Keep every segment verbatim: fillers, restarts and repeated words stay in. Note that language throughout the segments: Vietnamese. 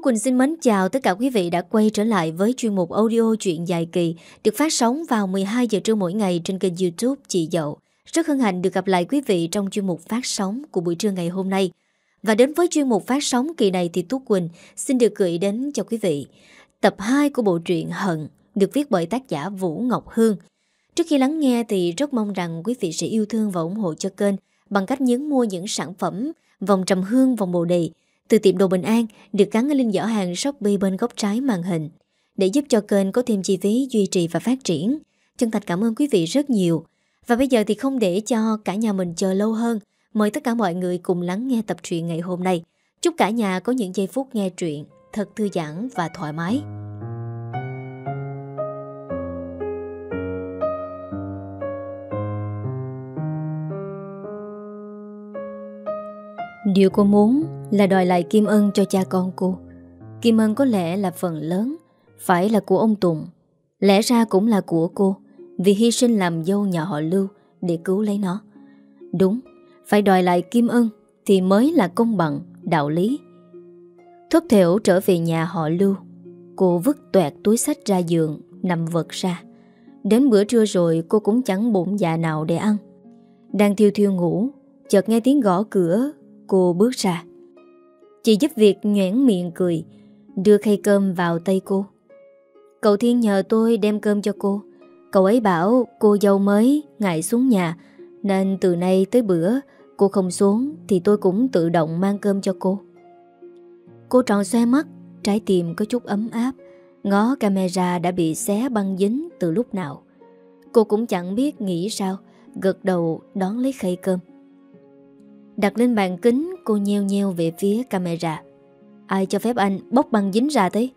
Quỳnh xin mến chào tất cả quý vị đã quay trở lại với chuyên mục audio truyện dài kỳ được phát sóng vào mười hai giờ trưa mỗi ngày trên kênh YouTube Chị Dậu. Rất hân hạnh được gặp lại quý vị trong chuyên mục phát sóng của buổi trưa ngày hôm nay. Và đến với chuyên mục phát sóng kỳ này thì Tú Quỳnh xin được gửi đến cho quý vị tập hai của bộ truyện Hận được viết bởi tác giả Vũ Ngọc Hương. Trước khi lắng nghe thì rất mong rằng quý vị sẽ yêu thương và ủng hộ cho kênh bằng cách nhấn mua những sản phẩm vòng trầm hương, vòng bồ đề từ tiệm đồ Bình An được gắn ở link giỏ hàng Shopee bên góc trái màn hình để giúp cho kênh có thêm chi phí duy trì và phát triển. Chân thành cảm ơn quý vị rất nhiều. Và bây giờ thì không để cho cả nhà mình chờ lâu hơn, mời tất cả mọi người cùng lắng nghe tập truyện ngày hôm nay. Chúc cả nhà có những giây phút nghe truyện thật thư giãn và thoải mái. Điều cô muốn là đòi lại kim ân cho cha con cô. Kim ân có lẽ là phần lớn phải là của ông Tùng, lẽ ra cũng là của cô, vì hy sinh làm dâu nhà họ Lưu để cứu lấy nó. Đúng, phải đòi lại kim ân thì mới là công bằng, đạo lý. Thất thểu trở về nhà họ Lưu, cô vứt toẹt túi xách ra giường, nằm vật ra. Đến bữa trưa rồi cô cũng chẳng bụng dạ nào để ăn. Đang thiêu thiêu ngủ, chợt nghe tiếng gõ cửa. Cô bước ra. Chị giúp việc nhoẻn miệng cười, đưa khay cơm vào tay cô. Cậu Thiên nhờ tôi đem cơm cho cô. Cậu ấy bảo cô dâu mới ngại xuống nhà, nên từ nay tới bữa cô không xuống thì tôi cũng tự động mang cơm cho cô. Cô tròn xoe mắt, trái tim có chút ấm áp. Ngó camera đã bị xé băng dính từ lúc nào. Cô cũng chẳng biết nghĩ sao, gật đầu đón lấy khay cơm. Đặt lên bàn kính, cô nheo nheo về phía camera. Ai cho phép anh bóc băng dính ra thế?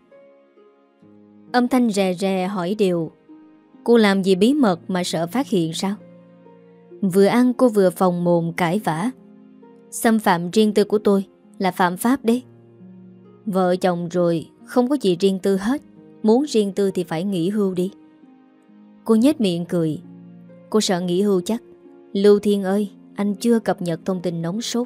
Âm thanh rè rè hỏi điều. Cô làm gì bí mật mà sợ phát hiện sao? Vừa ăn cô vừa phòng mồm cãi vã. Xâm phạm riêng tư của tôi là phạm pháp đấy. Vợ chồng rồi, không có gì riêng tư hết. Muốn riêng tư thì phải nghỉ hưu đi. Cô nhếch miệng cười. Cô sợ nghỉ hưu chắc. Lưu Thiên ơi, anh chưa cập nhật thông tin nóng sốt.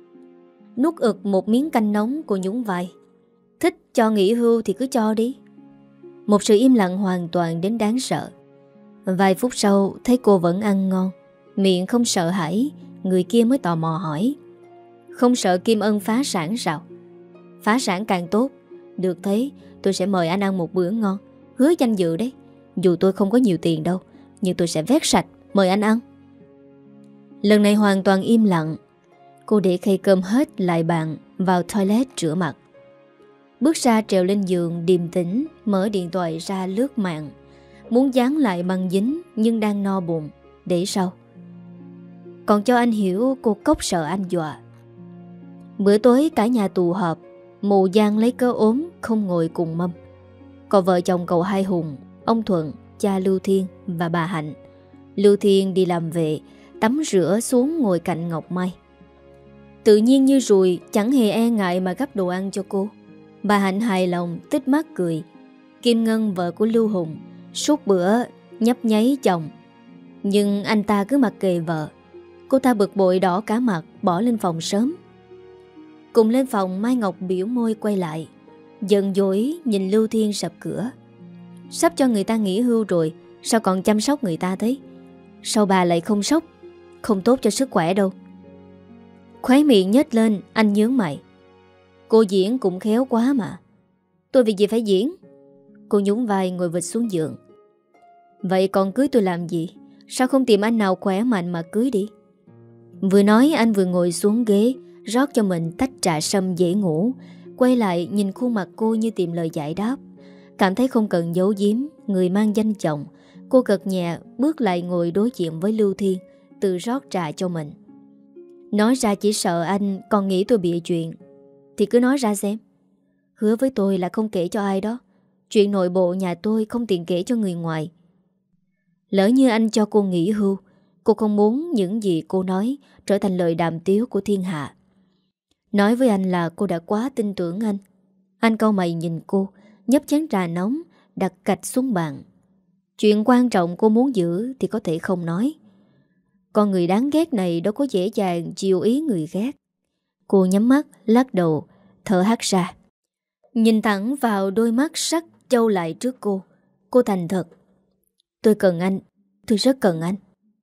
Nuốt ực một miếng canh nóng, cô nhún vai. Thích cho nghỉ hưu thì cứ cho đi. Một sự im lặng hoàn toàn đến đáng sợ. Vài phút sau thấy cô vẫn ăn ngon, miệng không sợ hãi. Người kia mới tò mò hỏi. Không sợ Kim Ân phá sản sao? Phá sản càng tốt. Được thế tôi sẽ mời anh ăn một bữa ngon. Hứa danh dự đấy. Dù tôi không có nhiều tiền đâu, nhưng tôi sẽ vét sạch mời anh ăn. Lần này hoàn toàn im lặng. Cô để khay cơm hết lại bàn, vào toilet rửa mặt. Bước ra trèo lên giường điềm tĩnh, mở điện thoại ra lướt mạng. Muốn dán lại băng dính nhưng đang no bụng. Để sau. Còn cho anh hiểu cô cốc sợ anh dọa. Bữa tối cả nhà tụ họp. Mụ Giang lấy cớ ốm không ngồi cùng mâm. Còn vợ chồng cậu Hai Hùng, ông Thuận, cha Lưu Thiên và bà Hạnh. Lưu Thiên đi làm về, tắm rửa xuống ngồi cạnh Ngọc Mai. Tự nhiên như ruồi, chẳng hề e ngại mà gắp đồ ăn cho cô. Bà Hạnh hài lòng, tít mắt cười. Kim Ngân, vợ của Lưu Hùng, suốt bữa nhấp nháy chồng. Nhưng anh ta cứ mặc kệ vợ. Cô ta bực bội đỏ cả mặt, bỏ lên phòng sớm. Cùng lên phòng, Mai Ngọc biểu môi quay lại, giận dỗi nhìn Lưu Thiên sập cửa. Sắp cho người ta nghỉ hưu rồi, sao còn chăm sóc người ta thế? Sao bà lại không sốc? Không tốt cho sức khỏe đâu. Khóe miệng nhếch lên, anh nhướng mày. Cô diễn cũng khéo quá mà. Tôi vì gì phải diễn? Cô nhún vai ngồi vịt xuống giường. Vậy còn cưới tôi làm gì? Sao không tìm anh nào khỏe mạnh mà cưới đi? Vừa nói anh vừa ngồi xuống ghế, rót cho mình tách trà sâm dễ ngủ. Quay lại nhìn khuôn mặt cô như tìm lời giải đáp. Cảm thấy không cần giấu giếm người mang danh chồng. Cô gật nhẹ bước lại ngồi đối diện với Lưu Thiên, tự rót trà cho mình. Nói ra chỉ sợ anh còn nghĩ tôi bịa chuyện. Thì cứ nói ra xem. Hứa với tôi là không kể cho ai đó. Chuyện nội bộ nhà tôi không tiện kể cho người ngoài. Lỡ như anh cho cô nghỉ hưu, cô không muốn những gì cô nói trở thành lời đàm tiếu của thiên hạ. Nói với anh là cô đã quá tin tưởng anh. Anh cau mày nhìn cô, nhấp chén trà nóng, đặt cạch xuống bàn. Chuyện quan trọng cô muốn giữ thì có thể không nói. Con người đáng ghét này đâu có dễ dàng chiều ý người ghét. Cô nhắm mắt, lắc đầu, thở hắt ra. Nhìn thẳng vào đôi mắt sắc trâu lại trước cô. Cô thành thật. Tôi cần anh. Tôi rất cần anh.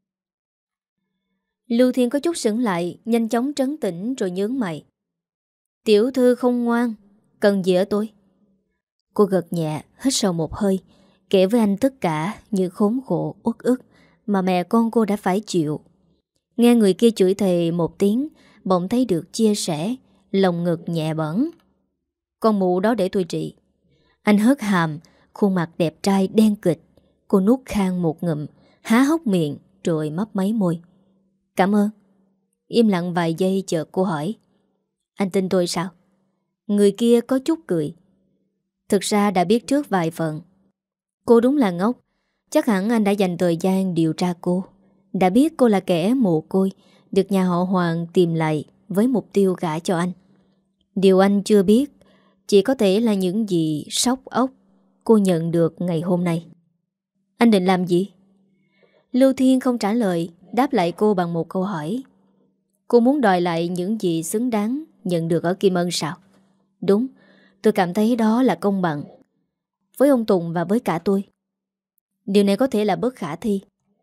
Lưu Thiên có chút sững lại, nhanh chóng trấn tĩnh rồi nhướng mày. Tiểu thư không ngoan, cần gì ở tôi? Cô gật nhẹ, hít sâu một hơi, kể với anh tất cả những khốn khổ, uất ức mà mẹ con cô đã phải chịu. Nghe người kia chửi thề một tiếng, bỗng thấy được chia sẻ, lòng ngực nhẹ bẩn. Con mụ đó để tôi trị. Anh hớt hàm, khuôn mặt đẹp trai đen kịch. Cô nuốt khang một ngụm, há hốc miệng rồi mấp máy môi. Cảm ơn. Im lặng vài giây chợt cô hỏi. Anh tin tôi sao? Người kia có chút cười. Thực ra đã biết trước vài phần. Cô đúng là ngốc. Chắc hẳn anh đã dành thời gian điều tra cô. Đã biết cô là kẻ mồ côi, được nhà họ Hoàng tìm lại với mục tiêu gả cho anh. Điều anh chưa biết chỉ có thể là những gì sốc ốc cô nhận được ngày hôm nay. Anh định làm gì? Lưu Thiên không trả lời, đáp lại cô bằng một câu hỏi. Cô muốn đòi lại những gì xứng đáng nhận được ở Kim Ân sao? Đúng, tôi cảm thấy đó là công bằng. Với ông Tùng và với cả tôi. Điều này có thể là bất khả thi.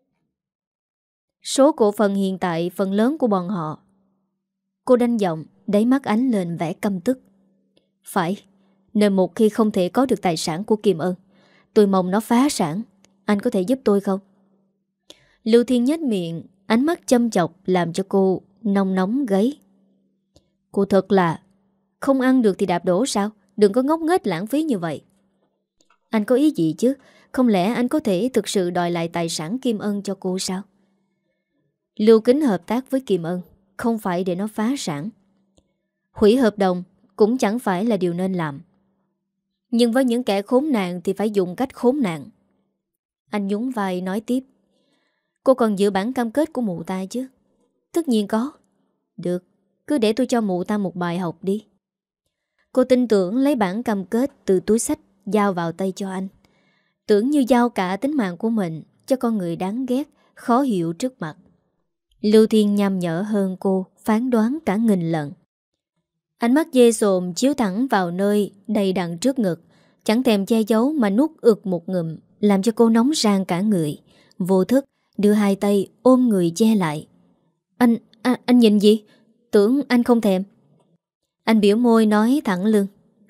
Số cổ phần hiện tại phần lớn của bọn họ. Cô đanh giọng, đáy mắt ánh lên vẻ căm tức. Phải, nên một khi không thể có được tài sản của Kim Ân, tôi mong nó phá sản. Anh có thể giúp tôi không? Lưu Thiên nhếch miệng, ánh mắt châm chọc làm cho cô nóng nóng gáy. Cô thật là không ăn được thì đạp đổ sao? Đừng có ngốc nghếch lãng phí như vậy. Anh có ý gì chứ? Không lẽ anh có thể thực sự đòi lại tài sản Kim Ân cho cô sao? Lưu Kính hợp tác với Kim Ân không phải để nó phá sản. Hủy hợp đồng cũng chẳng phải là điều nên làm. Nhưng với những kẻ khốn nạn thì phải dùng cách khốn nạn. Anh nhún vai nói tiếp. Cô còn giữ bản cam kết của mụ ta chứ? Tất nhiên có. Được, cứ để tôi cho mụ ta một bài học đi. Cô tin tưởng lấy bản cam kết từ túi xách giao vào tay cho anh. Tưởng như giao cả tính mạng của mình cho con người đáng ghét, khó hiểu trước mặt. Lưu Thiên nham nhở hơn cô, phán đoán cả nghìn lần. Ánh mắt dê sồm chiếu thẳng vào nơi đầy đặn trước ngực, chẳng thèm che giấu mà nuốt ực một ngụm, làm cho cô nóng rang cả người. Vô thức đưa hai tay ôm người che lại. Anh, anh, anh nhìn gì? Tưởng anh không thèm. Anh biểu môi nói thẳng lưng.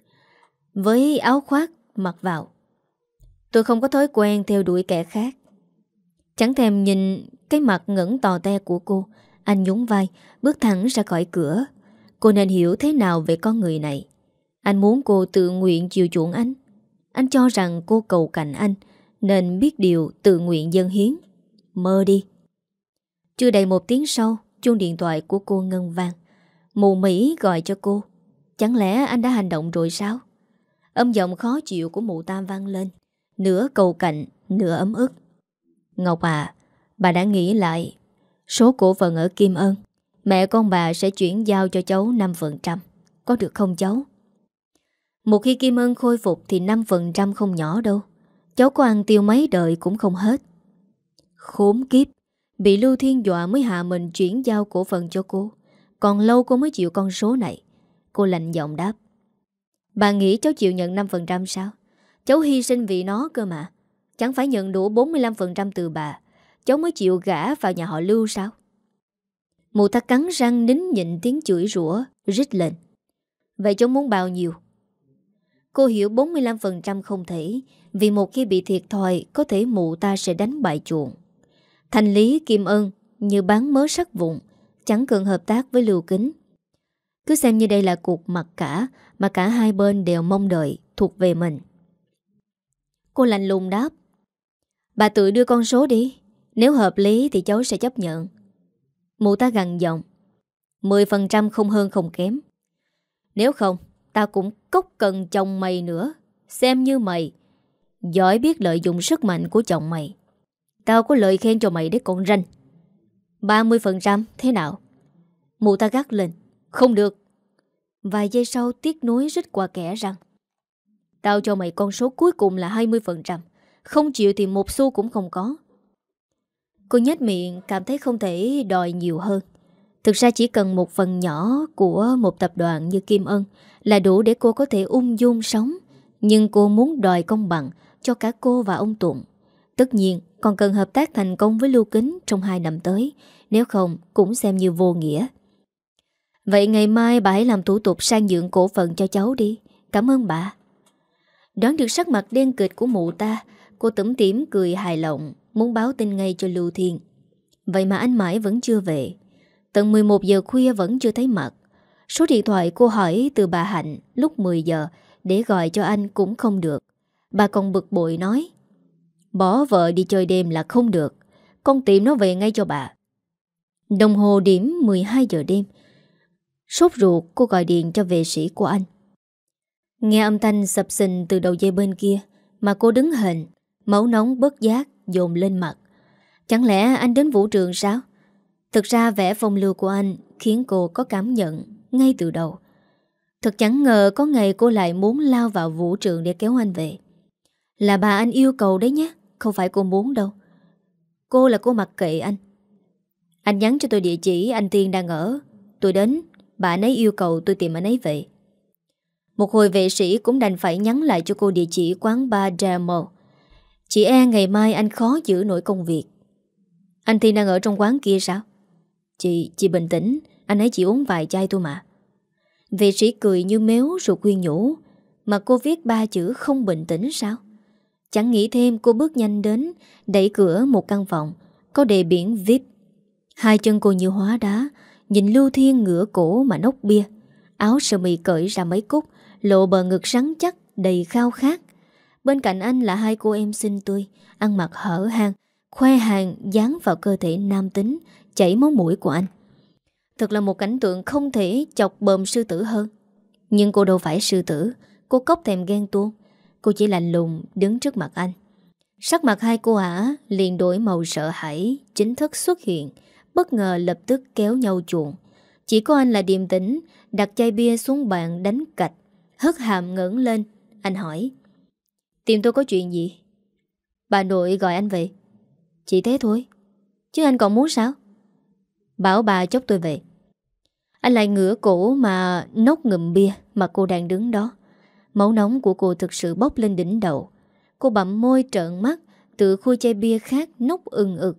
Với áo khoác mặc vào. Tôi không có thói quen theo đuổi kẻ khác. Chẳng thèm nhìn cái mặt ngẩng tò te của cô, anh nhún vai, bước thẳng ra khỏi cửa. Cô nên hiểu thế nào về con người này. Anh muốn cô tự nguyện chiều chuộng anh. Anh cho rằng cô cầu cạnh anh, nên biết điều tự nguyện dâng hiến. Mơ đi. Chưa đầy một tiếng sau, chuông điện thoại của cô ngân vang. Mụ Mỹ gọi cho cô. Chẳng lẽ anh đã hành động rồi sao? Âm giọng khó chịu của mụ ta vang lên, nửa cầu cạnh, nửa ấm ức. Ngọc à, bà đã nghĩ lại. Số cổ phần ở Kim Ân, mẹ con bà sẽ chuyển giao cho cháu năm phần trăm. Có được không cháu? Một khi Kim Ân khôi phục thì năm phần trăm không nhỏ đâu. Cháu có ăn tiêu mấy đời cũng không hết. Khốn kiếp, bị Lưu Thiên dọa mới hạ mình chuyển giao cổ phần cho cô. Còn lâu cô mới chịu con số này. Cô lạnh giọng đáp. Bà nghĩ cháu chịu nhận năm phần trăm sao? Cháu hy sinh vì nó cơ mà. Chẳng phải nhận đủ bốn mươi lăm phần trăm từ bà, cháu mới chịu gả vào nhà họ Lưu sao? Mụ ta cắn răng nín nhịn tiếng chửi rủa, rít lên. Vậy cháu muốn bao nhiêu? Cô hiểu bốn mươi lăm phần trăm không thể, vì một khi bị thiệt thòi có thể mụ ta sẽ đánh bại chuộng. Thành lý Kim Ân như bán mớ sắt vụn, chẳng cần hợp tác với Lưu Kính. Cứ xem như đây là cuộc mặc cả mà cả hai bên đều mong đợi thuộc về mình. Cô lạnh lùng đáp. Bà tự đưa con số đi. Nếu hợp lý thì cháu sẽ chấp nhận. Mụ ta gằn giọng. Mười phần trăm không hơn không kém. Nếu không, tao cũng cốc cần chồng mày nữa. Xem như mày giỏi biết lợi dụng sức mạnh của chồng mày. Tao có lời khen cho mày đấy con ranh. Ba mươi phần trăm thế nào? Mụ ta gắt lên. Không được. Vài giây sau tiếc nuối rít qua kẻ răng. Tao cho mày con số cuối cùng là hai mươi phần trăm. Không chịu thì một xu cũng không có. Cô nhếch miệng cảm thấy không thể đòi nhiều hơn. Thực ra chỉ cần một phần nhỏ của một tập đoàn như Kim Ân là đủ để cô có thể ung dung sống. Nhưng cô muốn đòi công bằng cho cả cô và ông Tụng. Tất nhiên còn cần hợp tác thành công với Lưu Kính trong hai năm tới. Nếu không cũng xem như vô nghĩa. Vậy ngày mai bà hãy làm thủ tục sang nhượng cổ phần cho cháu đi. Cảm ơn bà. Đoán được sắc mặt đen kịt của mụ ta, cô tủm tỉm cười hài lòng, muốn báo tin ngay cho Lưu Thiên. Vậy mà anh mãi vẫn chưa về. Tận mười một giờ khuya vẫn chưa thấy mặt. Số điện thoại cô hỏi từ bà Hạnh lúc mười giờ để gọi cho anh cũng không được. Bà còn bực bội nói: bỏ vợ đi chơi đêm là không được, con tìm nó về ngay cho bà. Đồng hồ điểm mười hai giờ đêm. Sốt ruột cô gọi điện cho vệ sĩ của anh. Nghe âm thanh sập sình từ đầu dây bên kia mà cô đứng hình, máu nóng bất giác dồn lên mặt. Chẳng lẽ anh đến vũ trường sao? Thực ra vẻ phong lưu của anh khiến cô có cảm nhận ngay từ đầu. Thật chẳng ngờ có ngày cô lại muốn lao vào vũ trường để kéo anh về. Là bà anh yêu cầu đấy nhé, không phải cô muốn đâu. Cô là cô mặc kệ anh. Anh nhắn cho tôi địa chỉ anh Thiên đang ở. Tôi đến, bà anh ấy yêu cầu tôi tìm anh ấy về. Một hồi vệ sĩ cũng đành phải nhắn lại cho cô địa chỉ quán bar Demo. Chỉ e ngày mai anh khó giữ nổi công việc. Anh Thiên đang ở trong quán kia sao? Chị, chị bình tĩnh, anh ấy chỉ uống vài chai thôi mà. Vệ sĩ cười như méo rồi khuyên nhủ. Mà cô viết ba chữ không bình tĩnh sao? Chẳng nghĩ thêm cô bước nhanh đến, đẩy cửa một căn phòng có đề biển vi ai pi. Hai chân cô như hóa đá, nhìn Lưu Thiên ngửa cổ mà nốc bia. Áo sơ mi cởi ra mấy cúc, lộ bờ ngực rắn chắc đầy khao khát. Bên cạnh anh là hai cô em xinh tươi, ăn mặc hở hang, khoe hàng dán vào cơ thể nam tính, chảy máu mũi của anh. Thật là một cảnh tượng không thể chọc bờm sư tử hơn. Nhưng cô đâu phải sư tử, cô cóc thèm ghen tuông. Cô chỉ lạnh lùng đứng trước mặt anh. Sắc mặt hai cô ả liền đổi màu sợ hãi, chính thức xuất hiện, bất ngờ lập tức kéo nhau chuộng. Chỉ có anh là điềm tĩnh, đặt chai bia xuống bàn đánh cạch, hất hàm ngẩng lên. Anh hỏi: tìm tôi có chuyện gì? Bà nội gọi anh về. Chỉ thế thôi, chứ anh còn muốn sao? Bảo bà chốc tôi về. Anh lại ngửa cổ mà nốc ngụm bia mà cô đang đứng đó. Máu nóng của cô thực sự bốc lên đỉnh đầu. Cô bặm môi trợn mắt, tự khui chai bia khác nốc ừng ực.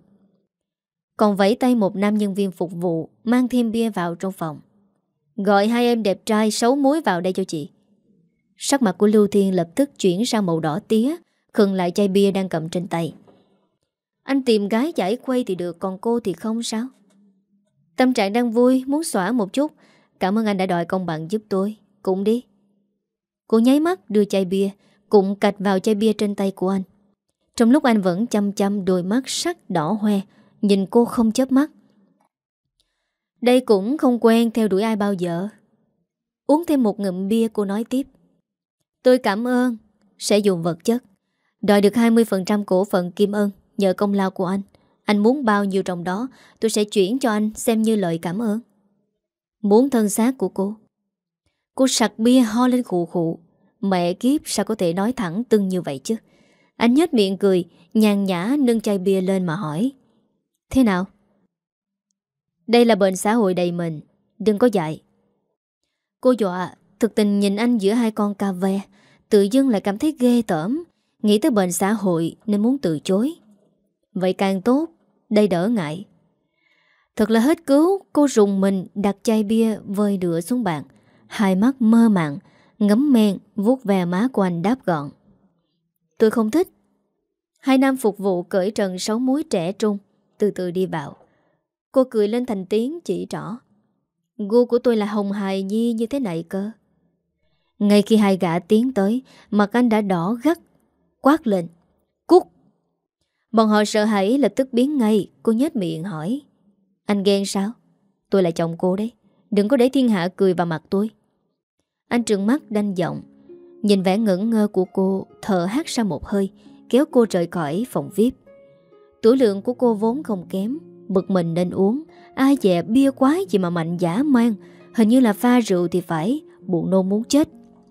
Còn vẫy tay một nam nhân viên phục vụ mang thêm bia vào trong phòng. Gọi hai em đẹp trai xấu muối vào đây cho chị. Sắc mặt của Lưu Thiên lập tức chuyển sang màu đỏ tía, khựng lại chai bia đang cầm trên tay. Anh tìm gái giải khuây thì được, còn cô thì không sao? Tâm trạng đang vui, muốn xõa một chút. Cảm ơn anh đã đòi công bằng giúp tôi. Cũng đi. Cô nháy mắt đưa chai bia cụng cạch vào chai bia trên tay của anh. Trong lúc anh vẫn chăm chăm đôi mắt sắc đỏ hoe, nhìn cô không chớp mắt. Đây cũng không quen theo đuổi ai bao giờ. Uống thêm một ngụm bia, cô nói tiếp. Tôi cảm ơn, sẽ dùng vật chất đòi được hai mươi phần trăm cổ phần Kim Ân nhờ công lao của anh. Anh muốn bao nhiêu trong đó tôi sẽ chuyển cho anh xem như lời cảm ơn. Muốn thân xác của cô. Cô sặc bia ho lên khụ khụ. Mẹ kiếp, sao có thể nói thẳng tưng như vậy chứ? Anh nhếch miệng cười, nhàn nhã nâng chai bia lên mà hỏi. Thế nào? Đây là bệnh xã hội đầy mình, đừng có dại. Cô dọa, thực tình nhìn anh giữa hai con cà ve, tự dưng lại cảm thấy ghê tởm. Nghĩ tới bệnh xã hội nên muốn từ chối. Vậy càng tốt, đây đỡ ngại. Thật là hết cứu. Cô rùng mình đặt chai bia vơi đựa xuống bàn, hai mắt mơ màng, ngấm men vuốt ve má của anh đáp gọn. Tôi không thích. Hai nam phục vụ cởi trần sáu múi trẻ trung từ từ đi vào. Cô cười lên thành tiếng chỉ trỏ. Gu của tôi là hồng hài nhi như thế này cơ. Ngay khi hai gã tiến tới, mặt anh đã đỏ gắt, quát lên. Cút. Bọn họ sợ hãi lập tức biến ngay. Cô nhếch miệng hỏi. Anh ghen sao? Tôi là chồng cô đấy, đừng có để thiên hạ cười vào mặt tôi. Anh trừng mắt đanh giọng. Nhìn vẻ ngẩn ngơ của cô, thở hắt ra một hơi, kéo cô rời khỏi phòng vi ai pi. Tuổi lượng của cô vốn không kém, bực mình nên uống. Ai dè bia quái gì mà mạnh dã man. Hình như là pha rượu thì phải, buồn nôn muốn chết.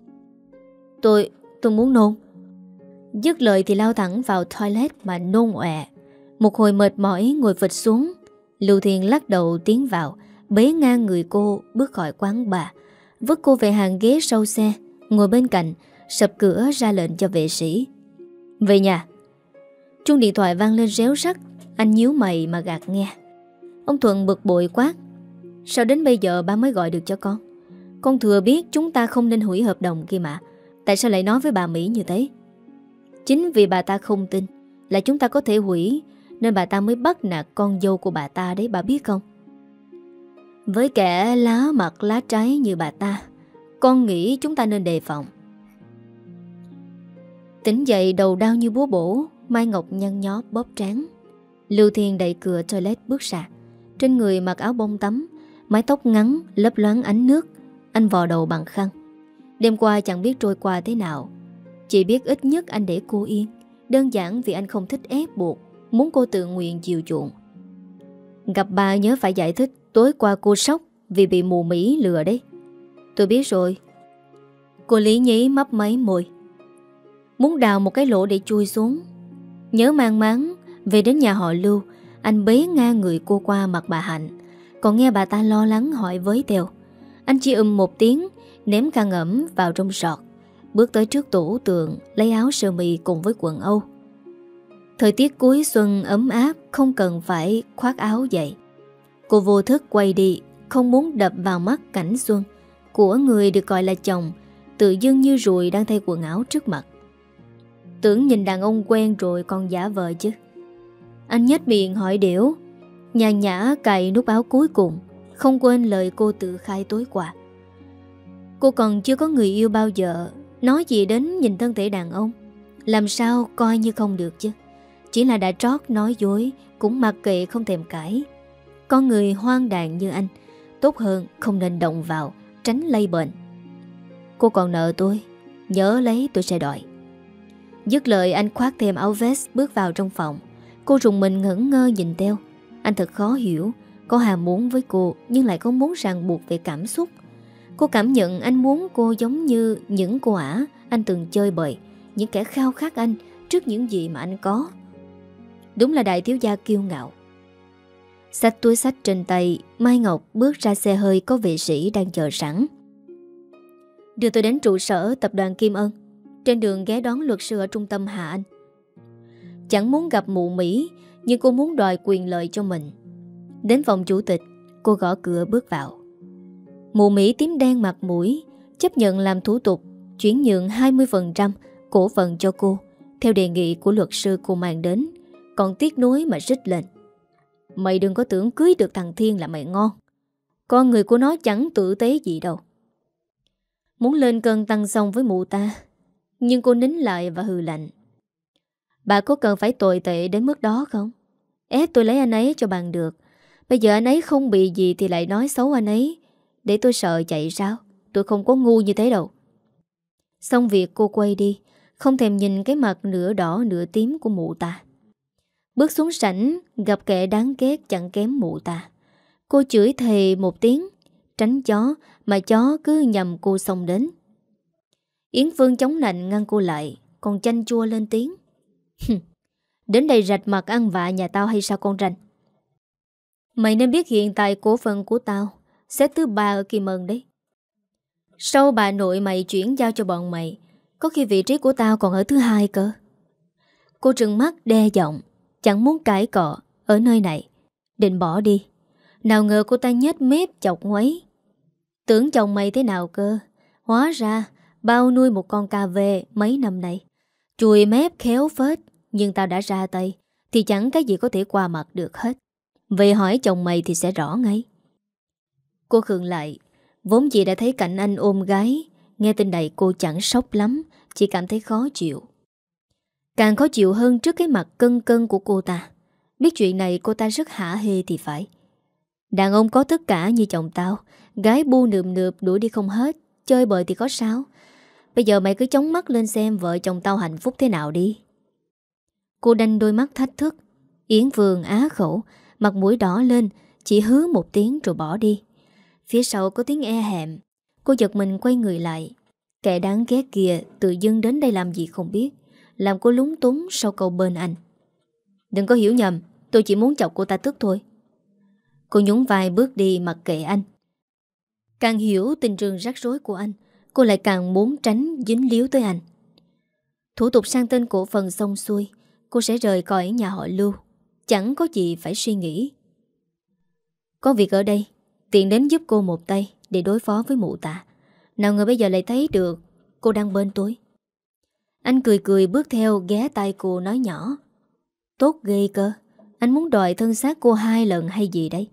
Tôi, tôi muốn nôn. Dứt lời thì lao thẳng vào toilet mà nôn ọe. Một hồi mệt mỏi ngồi phịch xuống. Lưu Thiên lắc đầu tiến vào, bế ngang người cô bước khỏi quán bar, vứt cô về hàng ghế sau xe, ngồi bên cạnh, sập cửa ra lệnh cho vệ sĩ. Về nhà. Chuông điện thoại vang lên réo rắt. Anh nhíu mày mà gạt nghe. Ông Thuận bực bội quát: Sao đến bây giờ ba mới gọi được cho con? Con thừa biết chúng ta không nên hủy hợp đồng kia mà. Tại sao lại nói với bà Mỹ như thế? Chính vì bà ta không tin là chúng ta có thể hủy, nên bà ta mới bắt nạt con dâu của bà ta đấy, bà biết không? Với kẻ lá mặt lá trái như bà ta, con nghĩ chúng ta nên đề phòng. Tỉnh dậy đầu đau như búa bổ, Mai Ngọc nhăn nhó bóp trán. Lưu Thiên đẩy cửa toilet bước ra. Trên người mặc áo bông tắm, mái tóc ngắn lấp loáng ánh nước. Anh vò đầu bằng khăn. Đêm qua chẳng biết trôi qua thế nào, chỉ biết ít nhất anh để cô yên. Đơn giản vì anh không thích ép buộc, muốn cô tự nguyện chiều chuộng. Gặp bà nhớ phải giải thích tối qua cô sốc vì bị mù Mỹ lừa đấy. Tôi biết rồi. Cô lý nhí mấp máy môi, muốn đào một cái lỗ để chui xuống. Nhớ mang máng về đến nhà họ Lưu, anh bế ngang người cô qua mặt bà Hạnh. Còn nghe bà ta lo lắng hỏi với Tèo, anh chỉ ừm một tiếng, ném khăn ẩm vào trong sọt, bước tới trước tủ tường lấy áo sơ mi cùng với quần Âu. Thời tiết cuối xuân ấm áp, không cần phải khoác áo dậy. Cô vô thức quay đi, không muốn đập vào mắt cảnh xuân của người được gọi là chồng, tự dưng như ruồi đang thay quần áo trước mặt. Tưởng nhìn đàn ông quen rồi còn giả vờ chứ. Anh nhếch miệng hỏi đểu, nhàn nhã cài nút áo cuối cùng, không quên lời cô tự khai tối qua. Cô còn chưa có người yêu bao giờ, nói gì đến nhìn thân thể đàn ông, làm sao coi như không được chứ. Chỉ là đã trót nói dối, cũng mặc kệ không thèm cãi. Con người hoang đàn như anh, tốt hơn không nên động vào, tránh lây bệnh. Cô còn nợ tôi, nhớ lấy tôi sẽ đòi. Dứt lời anh khoác thêm áo vest bước vào trong phòng. Cô rùng mình ngẩn ngơ nhìn theo. Anh thật khó hiểu, có hàm muốn với cô nhưng lại không muốn ràng buộc về cảm xúc. Cô cảm nhận anh muốn cô giống như những cô ả anh từng chơi bời, những kẻ khao khát anh trước những gì mà anh có. Đúng là đại thiếu gia kiêu ngạo. Xách túi xách trên tay, Mai Ngọc bước ra xe hơi có vệ sĩ đang chờ sẵn. Đưa tôi đến trụ sở tập đoàn Kim Ân. Trên đường ghé đón luật sư ở trung tâm Hà Anh. Chẳng muốn gặp mụ Mỹ, nhưng cô muốn đòi quyền lợi cho mình. Đến phòng chủ tịch, cô gõ cửa bước vào. Mụ Mỹ tím đen mặt mũi, chấp nhận làm thủ tục chuyển nhượng hai mươi phần trăm cổ phần cho cô theo đề nghị của luật sư cô mang đến. Còn tiếc nuối mà rít lên: Mày đừng có tưởng cưới được thằng Thiên là mày ngon. Con người của nó chẳng tử tế gì đâu. Muốn lên cơn tăng xong với mụ ta, nhưng cô nín lại và hừ lạnh: Bà có cần phải tồi tệ đến mức đó không? Ép tôi lấy anh ấy cho bằng được. Bây giờ anh ấy không bị gì thì lại nói xấu anh ấy, để tôi sợ chạy sao? Tôi không có ngu như thế đâu. Xong việc cô quay đi, không thèm nhìn cái mặt nửa đỏ nửa tím của mụ ta. Bước xuống sảnh, gặp kẻ đáng ghét chẳng kém mụ ta. Cô chửi thề một tiếng, tránh chó mà chó cứ nhầm cô xông đến. Yến Phương chống nạnh ngăn cô lại, còn chanh chua lên tiếng: Đến đây rạch mặt ăn vạ nhà tao hay sao con ranh? Mày nên biết hiện tại cổ phần của tao xếp thứ ba ở Kim Ân đấy. Sau bà nội mày chuyển giao cho bọn mày, có khi vị trí của tao còn ở thứ hai cơ. Cô trừng mắt đe giọng, chẳng muốn cãi cọ ở nơi này, định bỏ đi. Nào ngờ cô ta nhếch mép chọc ngoáy: Tưởng chồng mày thế nào cơ? Hóa ra bao nuôi một con cà vê mấy năm nay, chùi mép khéo phết. Nhưng tao đã ra tay thì chẳng cái gì có thể qua mặt được hết. Vậy hỏi chồng mày thì sẽ rõ ngay. Cô khựng lại, vốn dĩ đã thấy cảnh anh ôm gái. Nghe tin này cô chẳng sốc lắm, chỉ cảm thấy khó chịu. Càng khó chịu hơn trước cái mặt cân cân của cô ta. Biết chuyện này cô ta rất hả hê thì phải. Đàn ông có tất cả như chồng tao, gái bu nườm nượp đuổi đi không hết, chơi bời thì có sao. Bây giờ mày cứ chống mắt lên xem vợ chồng tao hạnh phúc thế nào đi. Cô đanh đôi mắt thách thức. Yến Vương á khẩu, mặt mũi đỏ lên, chỉ hứ một tiếng rồi bỏ đi. Phía sau có tiếng e hẹm. Cô giật mình quay người lại. Kẻ đáng ghét kìa tự dưng đến đây làm gì không biết, làm cô lúng túng sau câu bên anh: Đừng có hiểu nhầm, tôi chỉ muốn chọc cô ta tức thôi. Cô nhún vai bước đi mặc kệ anh. Càng hiểu tình trường rắc rối của anh, cô lại càng muốn tránh dính líu tới anh. Thủ tục sang tên cổ phần xong xuôi, cô sẽ rời khỏi nhà họ Lưu. Chẳng có gì phải suy nghĩ. Có việc ở đây, tiện đến giúp cô một tay để đối phó với mụ Tạ. Nào ngờ bây giờ lại thấy được cô đang bên tôi. Anh cười cười bước theo ghé tay cô nói nhỏ. Tốt ghê cơ. Anh muốn đòi thân xác cô hai lần hay gì đấy?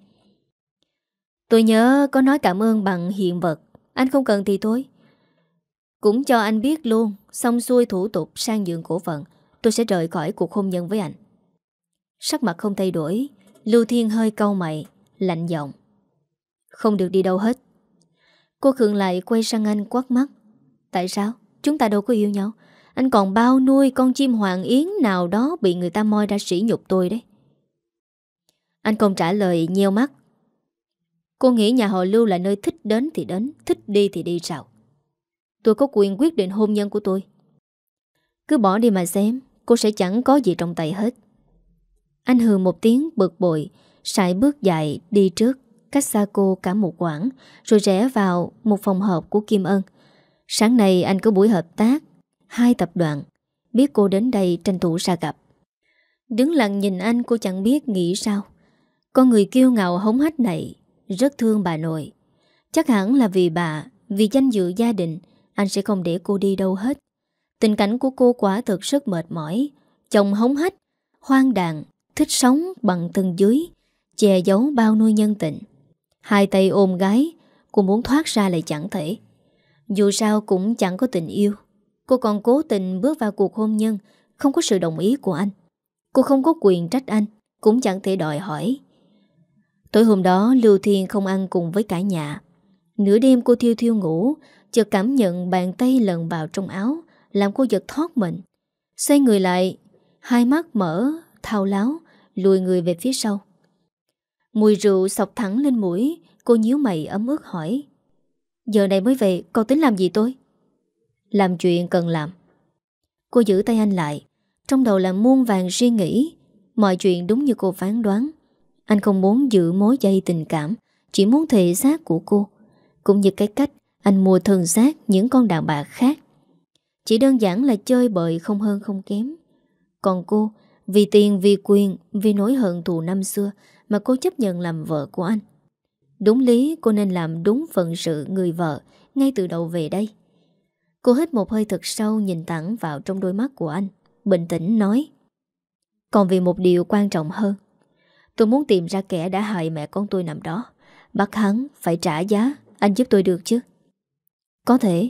Tôi nhớ có nói cảm ơn bằng hiện vật. Anh không cần thì thôi. Cũng cho anh biết luôn, xong xuôi thủ tục sang nhượng cổ phần, tôi sẽ rời khỏi cuộc hôn nhân với anh. Sắc mặt không thay đổi, Lưu Thiên hơi cau mày, lạnh giọng. Không được đi đâu hết. Cô khựng lại quay sang anh quát mắt. Tại sao? Chúng ta đâu có yêu nhau. Anh còn bao nuôi con chim hoàng yến nào đó bị người ta moi ra sỉ nhục tôi đấy. Anh không trả lời, nheo mắt. Cô nghĩ nhà họ Lưu là nơi thích đến thì đến, thích đi thì đi sao? Tôi có quyền quyết định hôn nhân của tôi. Cứ bỏ đi mà xem, cô sẽ chẳng có gì trong tay hết. Anh hừ một tiếng bực bội, sải bước dài đi trước, cách xa cô cả một quãng, rồi rẽ vào một phòng họp của Kim Ân. Sáng nay anh có buổi hợp tác hai tập đoàn, biết cô đến đây tranh thủ ra gặp. Đứng lặng nhìn anh, cô chẳng biết nghĩ sao. Con người kiêu ngạo hống hách này rất thương bà nội. Chắc hẳn là vì bà, vì danh dự gia đình, anh sẽ không để cô đi đâu hết. Tình cảnh của cô quả thực rất mệt mỏi. Chồng hống hách, hoang đàn, thích sống bằng thân dưới, che giấu bao nuôi nhân tình. Hai tay ôm gái, cô muốn thoát ra lại chẳng thể. Dù sao cũng chẳng có tình yêu. Cô còn cố tình bước vào cuộc hôn nhân không có sự đồng ý của anh. Cô không có quyền trách anh, cũng chẳng thể đòi hỏi. Tối hôm đó Lưu Thiên không ăn cùng với cả nhà. Nửa đêm cô thiêu thiêu ngủ, chợt cảm nhận bàn tay lần vào trong áo, làm cô giật thoát mình. Xoay người lại, hai mắt mở, thao láo, lùi người về phía sau. Mùi rượu xộc thẳng lên mũi, cô nhíu mày ấm ức hỏi. Giờ này mới về, cậu tính làm gì tôi? Làm chuyện cần làm. Cô giữ tay anh lại, trong đầu là muôn vàng suy nghĩ. Mọi chuyện đúng như cô phán đoán. Anh không muốn giữ mối dây tình cảm, chỉ muốn thể xác của cô. Cũng như cái cách anh mua thân xác những con đàn bà khác. Chỉ đơn giản là chơi bời không hơn không kém. Còn cô, vì tiền, vì quyền, vì nỗi hận thù năm xưa mà cô chấp nhận làm vợ của anh. Đúng lý cô nên làm đúng phận sự người vợ ngay từ đầu về đây. Cô hít một hơi thật sâu, nhìn thẳng vào trong đôi mắt của anh, bình tĩnh nói. Còn vì một điều quan trọng hơn, tôi muốn tìm ra kẻ đã hại mẹ con tôi nằm đó, bắt hắn phải trả giá. Anh giúp tôi được chứ? Có thể.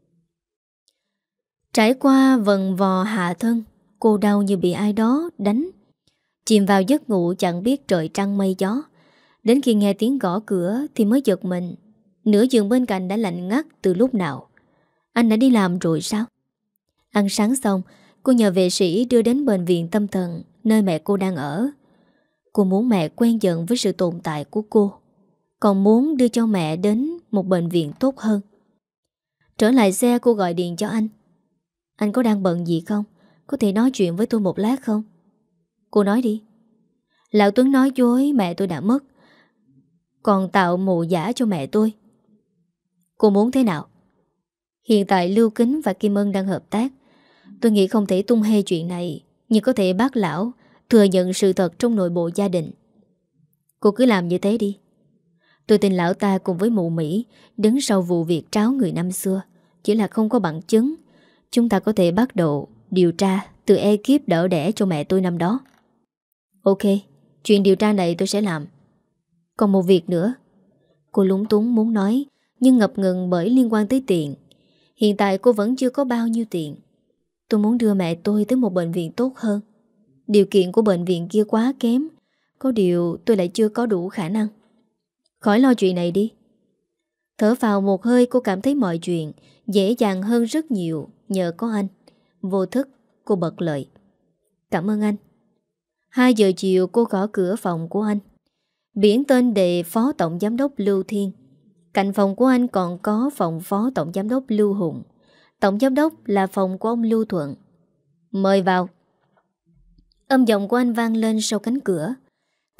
Trải qua vần vò hạ thân, cô đau như bị ai đó đánh. Chìm vào giấc ngủ chẳng biết trời trăng mây gió. Đến khi nghe tiếng gõ cửa thì mới giật mình. Nửa giường bên cạnh đã lạnh ngắt từ lúc nào. Anh đã đi làm rồi sao? Ăn sáng xong, cô nhờ vệ sĩ đưa đến bệnh viện tâm thần nơi mẹ cô đang ở. Cô muốn mẹ quen dần với sự tồn tại của cô, còn muốn đưa cho mẹ đến một bệnh viện tốt hơn. Trở lại xe, cô gọi điện cho anh. Anh có đang bận gì không? Có thể nói chuyện với tôi một lát không? Cô nói đi. Lão Tuấn nói dối mẹ tôi đã mất, còn tạo mộ giả cho mẹ tôi. Cô muốn thế nào? Hiện tại Lưu Kính và Kim Ân đang hợp tác. Tôi nghĩ không thể tung hê chuyện này, nhưng có thể bác lão thừa nhận sự thật trong nội bộ gia đình. Cô cứ làm như thế đi. Tôi tin lão ta cùng với mụ Mỹ đứng sau vụ việc tráo người năm xưa. Chỉ là không có bằng chứng. Chúng ta có thể bắt đầu điều tra từ ekip đỡ đẻ cho mẹ tôi năm đó. Ok, chuyện điều tra này tôi sẽ làm. Còn một việc nữa. Cô lúng túng muốn nói, nhưng ngập ngừng bởi liên quan tới tiền. Hiện tại cô vẫn chưa có bao nhiêu tiền. Tôi muốn đưa mẹ tôi tới một bệnh viện tốt hơn. Điều kiện của bệnh viện kia quá kém. Có điều tôi lại chưa có đủ khả năng. Khỏi lo chuyện này đi. Thở vào một hơi, cô cảm thấy mọi chuyện dễ dàng hơn rất nhiều nhờ có anh. Vô thức cô bật lời. Cảm ơn anh. Hai giờ chiều cô gõ cửa phòng của anh. Biển tên đề Phó Tổng Giám đốc Lưu Thiên. Cạnh phòng của anh còn có phòng Phó Tổng Giám đốc Lưu Hùng. Tổng Giám đốc là phòng của ông Lưu Thuận. Mời vào. Âm giọng của anh vang lên sau cánh cửa.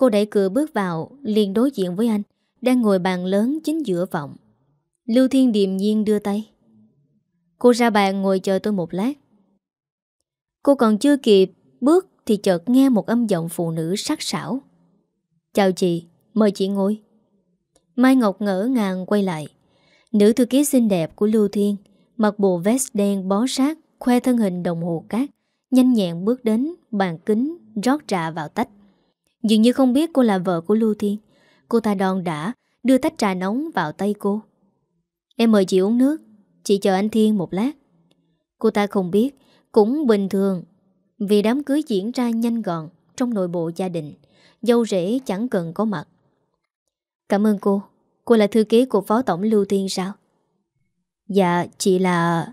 Cô đẩy cửa bước vào, liền đối diện với anh, đang ngồi bàn lớn chính giữa phòng. Lưu Thiên điềm nhiên đưa tay. Cô ra bàn ngồi chờ tôi một lát. Cô còn chưa kịp bước thì chợt nghe một âm giọng phụ nữ sắc sảo. Chào chị, mời chị ngồi. Mai Ngọc ngỡ ngàng quay lại. Nữ thư ký xinh đẹp của Lưu Thiên, mặc bộ vest đen bó sát, khoe thân hình đồng hồ cát, nhanh nhẹn bước đến bàn kính rót trà vào tách. Dường như không biết cô là vợ của Lưu Thiên. Cô ta đon đả đưa tách trà nóng vào tay cô. Em mời chị uống nước, chị chờ anh Thiên một lát. Cô ta không biết, cũng bình thường, vì đám cưới diễn ra nhanh gọn trong nội bộ gia đình, dâu rể chẳng cần có mặt. Cảm ơn cô. Cô là thư ký của Phó Tổng Lưu Thiên sao? Dạ, chị là...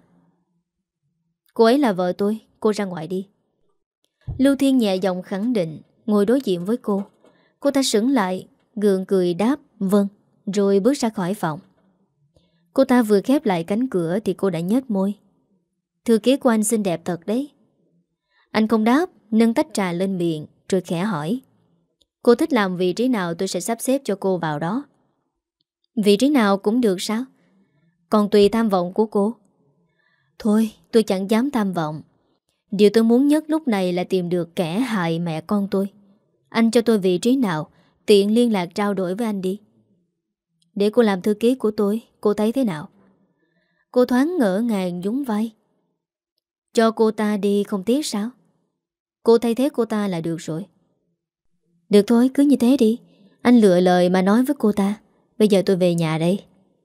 Cô ấy là vợ tôi, cô ra ngoài đi. Lưu Thiên nhẹ giọng khẳng định, ngồi đối diện với cô. Cô ta sững lại, gượng cười đáp vâng, rồi bước ra khỏi phòng. Cô ta vừa khép lại cánh cửa thì cô đã nhếch môi. Thư ký của anh xinh đẹp thật đấy. Anh không đáp, nâng tách trà lên miệng rồi khẽ hỏi. Cô thích làm vị trí nào tôi sẽ sắp xếp cho cô vào đó. Vị trí nào cũng được sao? Còn tùy tham vọng của cô. Thôi, tôi chẳng dám tham vọng. Điều tôi muốn nhất lúc này là tìm được kẻ hại mẹ con tôi. Anh cho tôi vị trí nào, tiện liên lạc trao đổi với anh đi. Để cô làm thư ký của tôi, cô thấy thế nào? Cô thoáng ngỡ ngàng nhún vai. Cho cô ta đi không tiếc sao? Cô thay thế cô ta là được rồi. Được thôi, cứ như thế đi. Anh lựa lời mà nói với cô ta. Bây giờ tôi về nhà đây.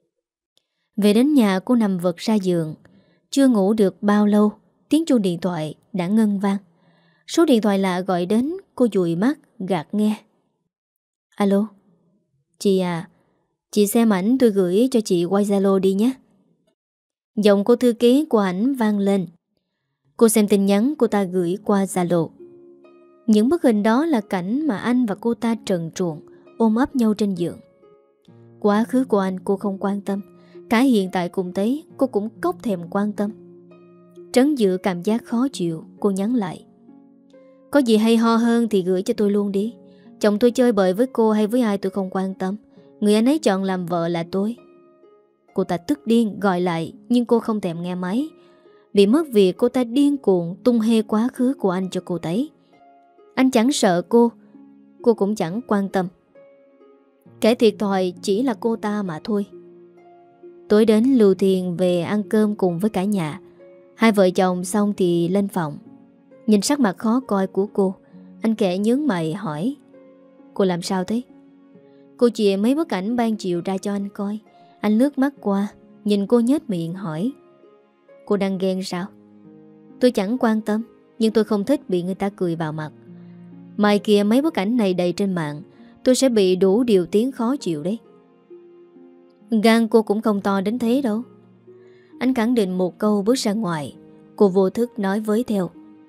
Về đến nhà cô nằm vật ra giường. Chưa ngủ được bao lâu, tiếng chuông điện thoại đã ngân vang. Số điện thoại lạ gọi đến, cô dụi mắt, gạt nghe. Alo? Chị à, chị xem ảnh tôi gửi cho chị qua Zalo đi nhé. Giọng cô thư ký của ảnh vang lên. Cô xem tin nhắn cô ta gửi qua Zalo. Những bức hình đó là cảnh mà anh và cô ta trần truồng ôm ấp nhau trên giường. Quá khứ của anh cô không quan tâm. Cả hiện tại cùng thấy cô cũng cốc thèm quan tâm. Trấn giữ cảm giác khó chịu, cô nhắn lại. Có gì hay ho hơn thì gửi cho tôi luôn đi. Chồng tôi chơi bời với cô hay với ai tôi không quan tâm. Người anh ấy chọn làm vợ là tôi. Cô ta tức điên gọi lại, nhưng cô không thèm nghe máy. Bị mất việc cô ta điên cuồng tung hê quá khứ của anh cho cô thấy. Anh chẳng sợ cô, cô cũng chẳng quan tâm. Kẻ thiệt thòi chỉ là cô ta mà thôi. Tối đến Lưu Thiên về ăn cơm cùng với cả nhà. Hai vợ chồng xong thì lên phòng. Nhìn sắc mặt khó coi của cô, anh kẻ nhướng mày hỏi. Cô làm sao thế? Cô chìa mấy bức ảnh ban chiều ra cho anh coi. Anh lướt mắt qua, nhìn cô nhếch miệng hỏi. Cô đang ghen sao? Tôi chẳng quan tâm, nhưng tôi không thích bị người ta cười vào mặt. Mai kia mấy bức ảnh này đầy trên mạng, tôi sẽ bị đủ điều tiếng khó chịu đấy. Gan cô cũng không to đến thế đâu. Anh khẳng định một câu bước ra ngoài. Cô vô thức nói với theo.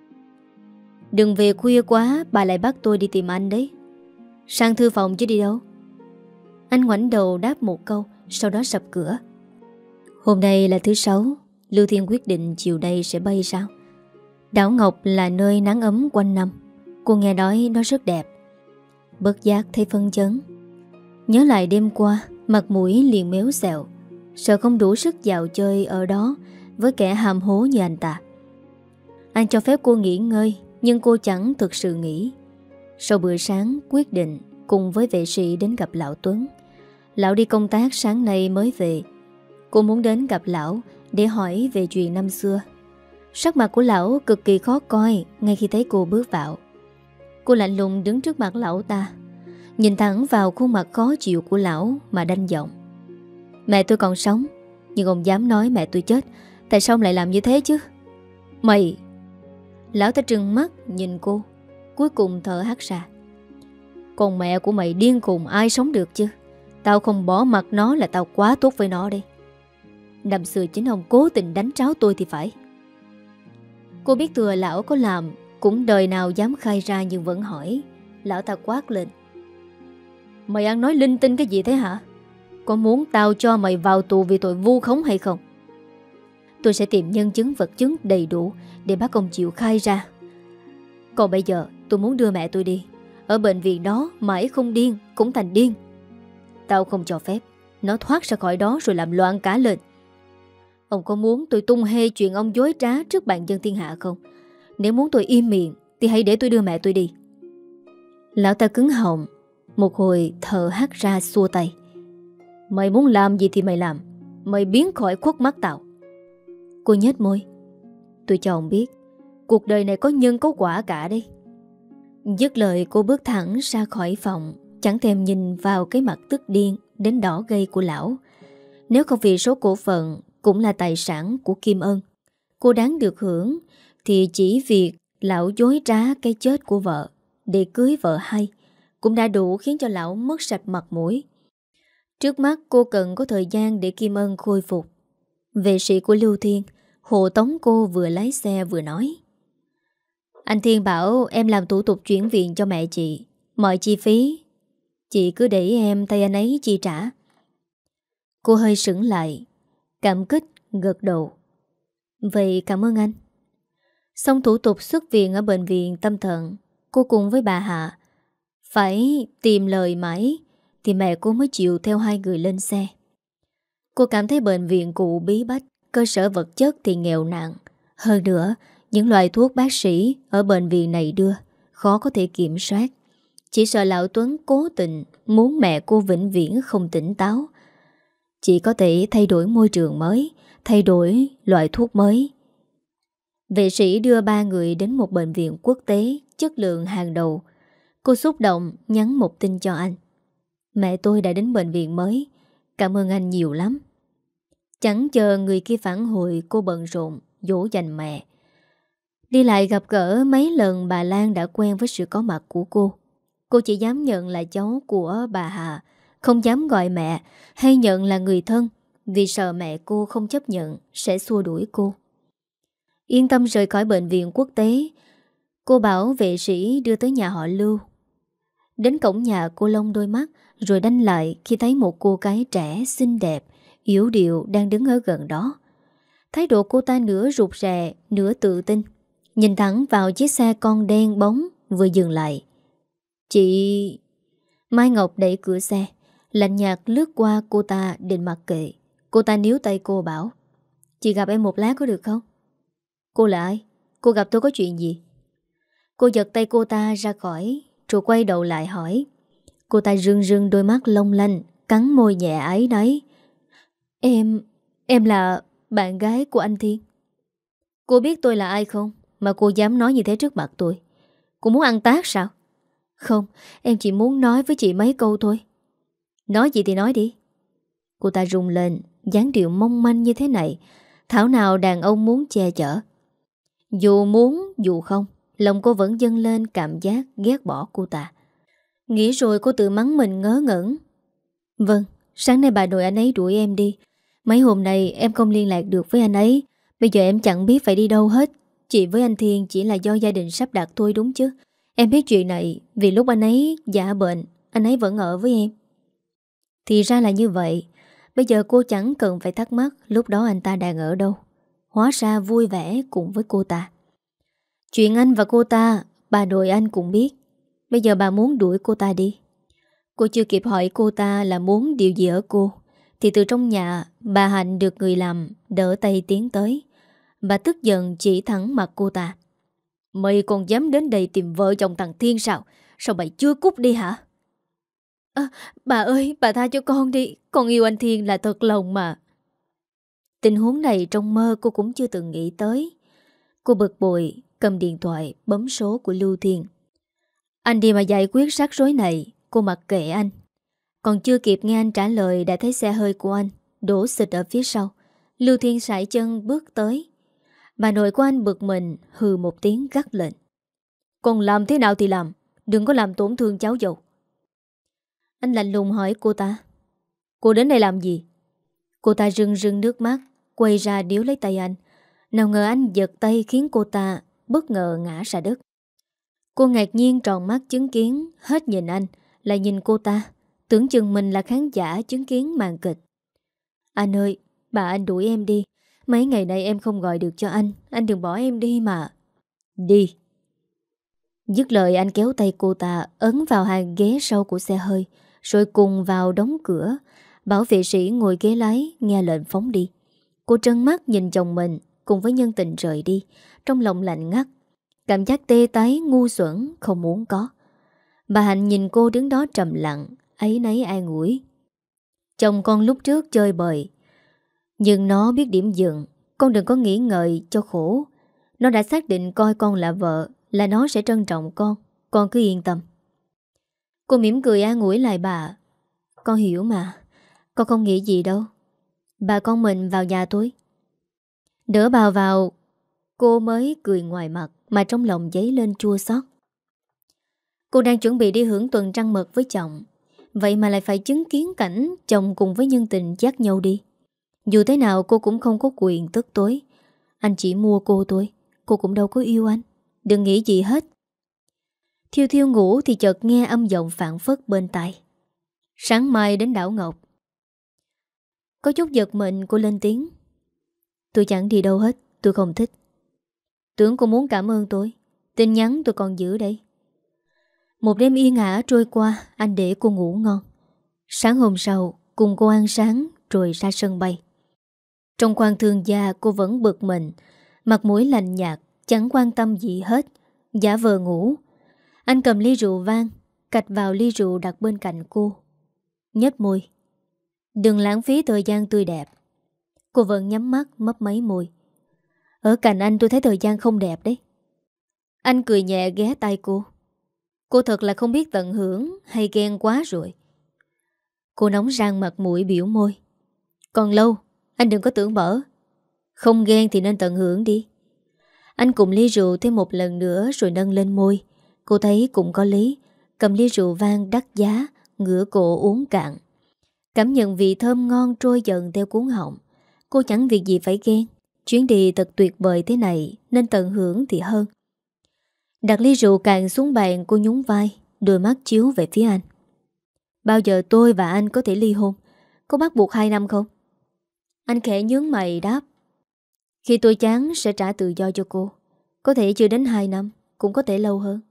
Đừng về khuya quá, bà lại bắt tôi đi tìm anh đấy. Sang thư phòng chứ đi đâu. Anh ngoảnh đầu đáp một câu, sau đó sập cửa. Hôm nay là thứ sáu, Lưu Thiên quyết định chiều nay sẽ bay sao. Đảo Ngọc là nơi nắng ấm quanh năm. Cô nghe nói nó rất đẹp. Bất giác thấy phân chấn. Nhớ lại đêm qua, mặt mũi liền méo xẹo. Sợ không đủ sức dạo chơi ở đó với kẻ hàm hố như anh ta. Anh cho phép cô nghỉ ngơi, nhưng cô chẳng thực sự nghỉ. Sau bữa sáng quyết định cùng với vệ sĩ đến gặp lão Tuấn. Lão đi công tác sáng nay mới về. Cô muốn đến gặp lão để hỏi về chuyện năm xưa. Sắc mặt của lão cực kỳ khó coi ngay khi thấy cô bước vào. Cô lạnh lùng đứng trước mặt lão ta, nhìn thẳng vào khuôn mặt khó chịu của lão mà đanh giọng. Mẹ tôi còn sống, nhưng ông dám nói mẹ tôi chết. Tại sao ông lại làm như thế chứ? Mày! Lão ta trừng mắt nhìn cô, cuối cùng thở hắt ra. Còn mẹ của mày điên khùng ai sống được chứ? Tao không bỏ mặt nó là tao quá tốt với nó đây. Năm xưa chính ông cố tình đánh tráo tôi thì phải. Cô biết thừa lão có làm cũng đời nào dám khai ra, nhưng vẫn hỏi. Lão ta quát lên. Mày ăn nói linh tinh cái gì thế hả? Có muốn tao cho mày vào tù vì tội vu khống hay không? Tôi sẽ tìm nhân chứng vật chứng đầy đủ để bắt ông chịu khai ra. Còn bây giờ tôi muốn đưa mẹ tôi đi. Ở bệnh viện đó mãi không điên cũng thành điên. Tao không cho phép nó thoát ra khỏi đó rồi làm loạn cả lên. Ông có muốn tôi tung hê chuyện ông dối trá trước bàn dân thiên hạ không? Nếu muốn tôi im miệng thì hãy để tôi đưa mẹ tôi đi. Lão ta cứng họng, một hồi thở hắt ra xua tay. Mày muốn làm gì thì mày làm. Mày biến khỏi khuất mắt tao. Cô nhếch môi. Tôi cho ông biết, cuộc đời này có nhân có quả cả đấy. Dứt lời cô bước thẳng ra khỏi phòng, chẳng thèm nhìn vào cái mặt tức điên đến đỏ gay của lão. Nếu không vì số cổ phần cũng là tài sản của Kim Ân, cô đáng được hưởng, thì chỉ việc lão dối trá cái chết của vợ để cưới vợ hay cũng đã đủ khiến cho lão mất sạch mặt mũi. Trước mắt cô cần có thời gian để Kim Ân khôi phục. Vệ sĩ của Lưu Thiên hộ tống cô vừa lái xe vừa nói. Anh Thiên bảo em làm thủ tục chuyển viện cho mẹ chị. Mọi chi phí chị cứ để em tay anh ấy chi trả. Cô hơi sững lại, cảm kích gật đầu. Vậy cảm ơn anh. Xong thủ tục xuất viện ở bệnh viện tâm thần, cô cùng với bà Hạ phải tìm lời mãi thì mẹ cô mới chịu theo hai người lên xe. Cô cảm thấy bệnh viện cũ bí bách, cơ sở vật chất thì nghèo nàn. Hơn nữa, những loại thuốc bác sĩ ở bệnh viện này đưa khó có thể kiểm soát. Chỉ sợ lão Tuấn cố tình muốn mẹ cô vĩnh viễn không tỉnh táo. Chỉ có thể thay đổi môi trường mới, thay đổi loại thuốc mới. Vệ sĩ đưa ba người đến một bệnh viện quốc tế chất lượng hàng đầu. Cô xúc động nhắn một tin cho anh. Mẹ tôi đã đến bệnh viện mới, cảm ơn anh nhiều lắm. Chẳng chờ người kia phản hồi, cô bận rộn dỗ dành mẹ. Đi lại gặp gỡ mấy lần, bà Lan đã quen với sự có mặt của cô. Cô chỉ dám nhận là cháu của bà Hà, không dám gọi mẹ hay nhận là người thân, vì sợ mẹ cô không chấp nhận sẽ xua đuổi cô. Yên tâm rời khỏi bệnh viện quốc tế, cô bảo vệ sĩ đưa tới nhà họ Lưu. Đến cổng nhà cô lông đôi mắt rồi đanh lại khi thấy một cô gái trẻ xinh đẹp, yếu điệu đang đứng ở gần đó. Thái độ cô ta nửa rụt rè, nửa tự tin, nhìn thẳng vào chiếc xe con đen bóng vừa dừng lại. Chị... Mai Ngọc đẩy cửa xe, lạnh nhạt lướt qua cô ta định mặc kệ. Cô ta níu tay cô bảo, chị gặp em một lát có được không? Cô là ai? Cô gặp tôi có chuyện gì? Cô giật tay cô ta ra khỏi, rồi quay đầu lại hỏi. Cô ta rưng rưng đôi mắt long lanh, cắn môi nhẹ áy náy. Em... em là bạn gái của anh Thiên. Cô biết tôi là ai không mà cô dám nói như thế trước mặt tôi? Cô muốn ăn tát sao? Không, em chỉ muốn nói với chị mấy câu thôi. Nói gì thì nói đi. Cô ta rung lên, dáng điệu mong manh như thế này, thảo nào đàn ông muốn che chở. Dù muốn dù không, lòng cô vẫn dâng lên cảm giác ghét bỏ cô ta. Nghĩ rồi cô tự mắng mình ngớ ngẩn. Vâng, sáng nay bà nội anh ấy đuổi em đi. Mấy hôm nay em không liên lạc được với anh ấy. Bây giờ em chẳng biết phải đi đâu hết. Chị với anh Thiên chỉ là do gia đình sắp đặt thôi đúng chứ. Em biết chuyện này vì lúc anh ấy giả bệnh, anh ấy vẫn ở với em. Thì ra là như vậy. Bây giờ cô chẳng cần phải thắc mắc lúc đó anh ta đang ở đâu. Hóa ra vui vẻ cùng với cô ta. Chuyện anh và cô ta, bà nội anh cũng biết. Bây giờ bà muốn đuổi cô ta đi. Cô chưa kịp hỏi cô ta là muốn điều gì ở cô, thì từ trong nhà bà Hạnh được người làm đỡ tay tiến tới. Bà tức giận chỉ thẳng mặt cô ta. Mày còn dám đến đây tìm vợ chồng thằng Thiên sao? Sao mày chưa cút đi hả? À, bà ơi, bà tha cho con đi. Con yêu anh Thiên là thật lòng mà. Tình huống này trong mơ cô cũng chưa từng nghĩ tới. Cô bực bội cầm điện thoại bấm số của Lưu Thiên. Anh đi mà giải quyết rắc rối này, cô mặc kệ anh. Còn chưa kịp nghe anh trả lời đã thấy xe hơi của anh đổ xịt ở phía sau. Lưu Thiên sải chân bước tới. Bà nội của anh bực mình hừ một tiếng gắt lệnh. Còn làm thế nào thì làm, đừng có làm tổn thương cháu dâu. Anh lạnh lùng hỏi cô ta. Cô đến đây làm gì? Cô ta rưng rưng nước mắt, quay ra điếu lấy tay anh. Nào ngờ anh giật tay khiến cô ta bất ngờ ngã ra đất. Cô ngạc nhiên tròn mắt chứng kiến, hết nhìn anh, lại nhìn cô ta, tưởng chừng mình là khán giả chứng kiến màn kịch. Anh ơi, bà anh đuổi em đi. Mấy ngày nay em không gọi được cho anh, anh đừng bỏ em đi mà. Đi. Dứt lời anh kéo tay cô ta ấn vào hàng ghế sau của xe hơi, rồi cùng vào đóng cửa. Bảo vệ sĩ ngồi ghế lái nghe lệnh phóng đi. Cô trân mắt nhìn chồng mình cùng với nhân tình rời đi, trong lòng lạnh ngắt. Cảm giác tê tái ngu xuẩn không muốn có. Bà Hạnh nhìn cô đứng đó trầm lặng, áy náy an ủi. Chồng con lúc trước chơi bời, nhưng nó biết điểm dừng. Con đừng có nghĩ ngợi cho khổ. Nó đã xác định coi con là vợ, là nó sẽ trân trọng con. Con cứ yên tâm. Cô mỉm cười an ủi lại bà. Con hiểu mà, con không nghĩ gì đâu. Bà con mình vào nhà tôi. Đỡ bà vào, cô mới cười ngoài mặt mà trong lòng dấy lên chua xót. Cô đang chuẩn bị đi hưởng tuần trăng mật với chồng, vậy mà lại phải chứng kiến cảnh chồng cùng với nhân tình dắt nhau đi. Dù thế nào cô cũng không có quyền tức tối. Anh chỉ mua cô tôi, cô cũng đâu có yêu anh. Đừng nghĩ gì hết. Thiêu thiêu ngủ thì chợt nghe âm giọng phảng phất bên tai. Sáng mai đến đảo Ngọc. Có chút giật mình cô lên tiếng. Tôi chẳng đi đâu hết, tôi không thích. Tưởng cô muốn cảm ơn tôi. Tin nhắn tôi còn giữ đây. Một đêm yên ả trôi qua, anh để cô ngủ ngon. Sáng hôm sau cùng cô ăn sáng rồi ra sân bay. Trong khoang thương gia cô vẫn bực mình, mặt mũi lạnh nhạt, chẳng quan tâm gì hết, giả vờ ngủ. Anh cầm ly rượu vang, cạch vào ly rượu đặt bên cạnh cô. Nhếch môi. Đừng lãng phí thời gian tươi đẹp. Cô vẫn nhắm mắt mấp máy môi. Ở cạnh anh tôi thấy thời gian không đẹp đấy. Anh cười nhẹ ghé tay cô. Cô thật là không biết tận hưởng hay ghen quá rồi. Cô nóng rang mặt mũi biểu môi. Còn lâu, anh đừng có tưởng bở. Không ghen thì nên tận hưởng đi. Anh cùng ly rượu thêm một lần nữa rồi nâng lên môi. Cô thấy cũng có lý. Cầm ly rượu vang đắt giá, ngửa cổ uống cạn. Cảm nhận vị thơm ngon trôi dần theo cuốn họng. Cô chẳng việc gì phải ghen. Chuyến đi thật tuyệt vời thế này nên tận hưởng thì hơn. Đặt ly rượu cạn xuống bàn, cô nhún vai, đôi mắt chiếu về phía anh. Bao giờ tôi và anh có thể ly hôn? Có bắt buộc hai năm không? Anh khẽ nhướng mày đáp. Khi tôi chán sẽ trả tự do cho cô. Có thể chưa đến hai năm, cũng có thể lâu hơn.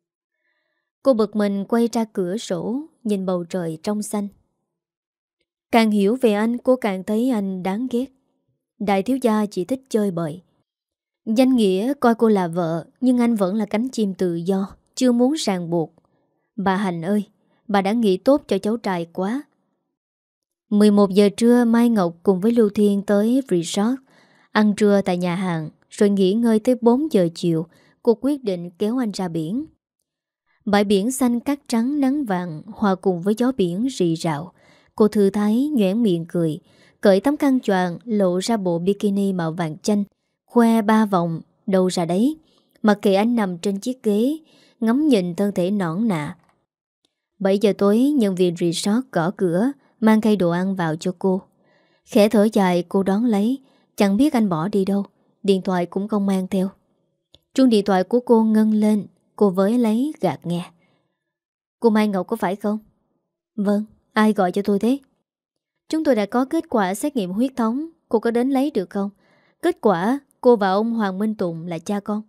Cô bực mình quay ra cửa sổ, nhìn bầu trời trong xanh. Càng hiểu về anh, cô càng thấy anh đáng ghét. Đại thiếu gia chỉ thích chơi bời. Danh nghĩa coi cô là vợ, nhưng anh vẫn là cánh chim tự do, chưa muốn ràng buộc. Bà Hạnh ơi, bà đã nghĩ tốt cho cháu trai quá. mười một giờ trưa, Mai Ngọc cùng với Lưu Thiên tới resort, ăn trưa tại nhà hàng, rồi nghỉ ngơi tới bốn giờ chiều. Cô quyết định kéo anh ra biển. Bãi biển xanh cát trắng nắng vàng hòa cùng với gió biển rì rào. Cô thư thái nhoẻn miệng cười, cởi tấm khăn choàng lộ ra bộ bikini màu vàng chanh, khoe ba vòng đâu ra đấy. Mặc kệ anh nằm trên chiếc ghế, ngắm nhìn thân thể nõn nà. Bảy giờ tối, nhân viên resort gõ cửa, mang khay đồ ăn vào cho cô. Khẽ thở dài cô đón lấy. Chẳng biết anh bỏ đi đâu. Điện thoại cũng không mang theo. Chuông điện thoại của cô ngân lên. Cô với lấy gạt nghe. Cô Mai Ngọc có phải không? Vâng, ai gọi cho tôi thế? Chúng tôi đã có kết quả xét nghiệm huyết thống. Cô có đến lấy được không? Kết quả cô và ông Hoàng Minh Tùng là cha con.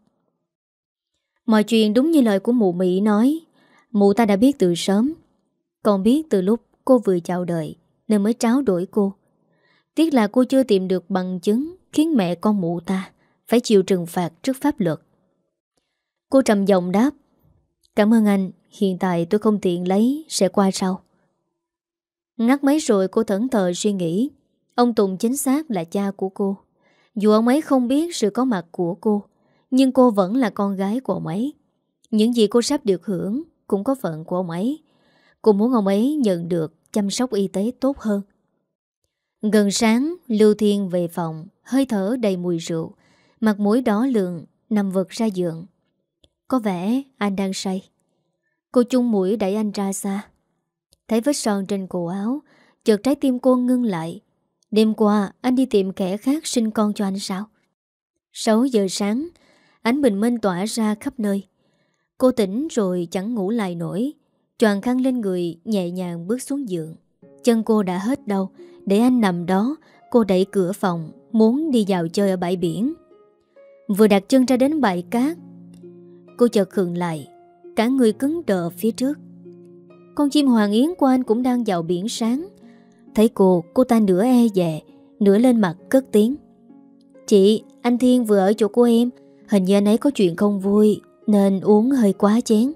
Mọi chuyện đúng như lời của mụ Mỹ nói. Mụ ta đã biết từ sớm. Còn biết từ lúc cô vừa chào đời, nên mới tráo đổi cô. Tiếc là cô chưa tìm được bằng chứng khiến mẹ con mụ ta phải chịu trừng phạt trước pháp luật. Cô trầm giọng đáp. Cảm ơn anh, hiện tại tôi không tiện lấy, sẽ qua sau. Ngắt máy rồi cô thẫn thờ suy nghĩ. Ông Tùng chính xác là cha của cô. Dù ông ấy không biết sự có mặt của cô, nhưng cô vẫn là con gái của ông ấy. Những gì cô sắp được hưởng cũng có phận của ông ấy. Cô muốn ông ấy nhận được chăm sóc y tế tốt hơn. Gần sáng, Lưu Thiên về phòng, hơi thở đầy mùi rượu, mặt mũi đỏ lườn, nằm vật ra giường. Có vẻ anh đang say. Cô chung mũi đẩy anh ra xa. Thấy vết son trên cổ áo, chợt trái tim cô ngưng lại. Đêm qua anh đi tìm kẻ khác sinh con cho anh sao? Sáu giờ sáng, ánh bình minh tỏa ra khắp nơi. Cô tỉnh rồi chẳng ngủ lại nổi. Choàng khăn lên người, nhẹ nhàng bước xuống giường. Chân cô đã hết đau. Để anh nằm đó, cô đẩy cửa phòng, muốn đi dạo chơi ở bãi biển. Vừa đặt chân ra đến bãi cát, cô chợt khựng lại. cả người cứng đờ phía trước. Con chim hoàng yến của anh cũng đang vào biển sáng. Thấy cô, cô ta nửa e dè, nửa lên mặt cất tiếng: "Chị, anh Thiên vừa ở chỗ của em. Hình như anh ấy có chuyện không vui nên uống hơi quá chén."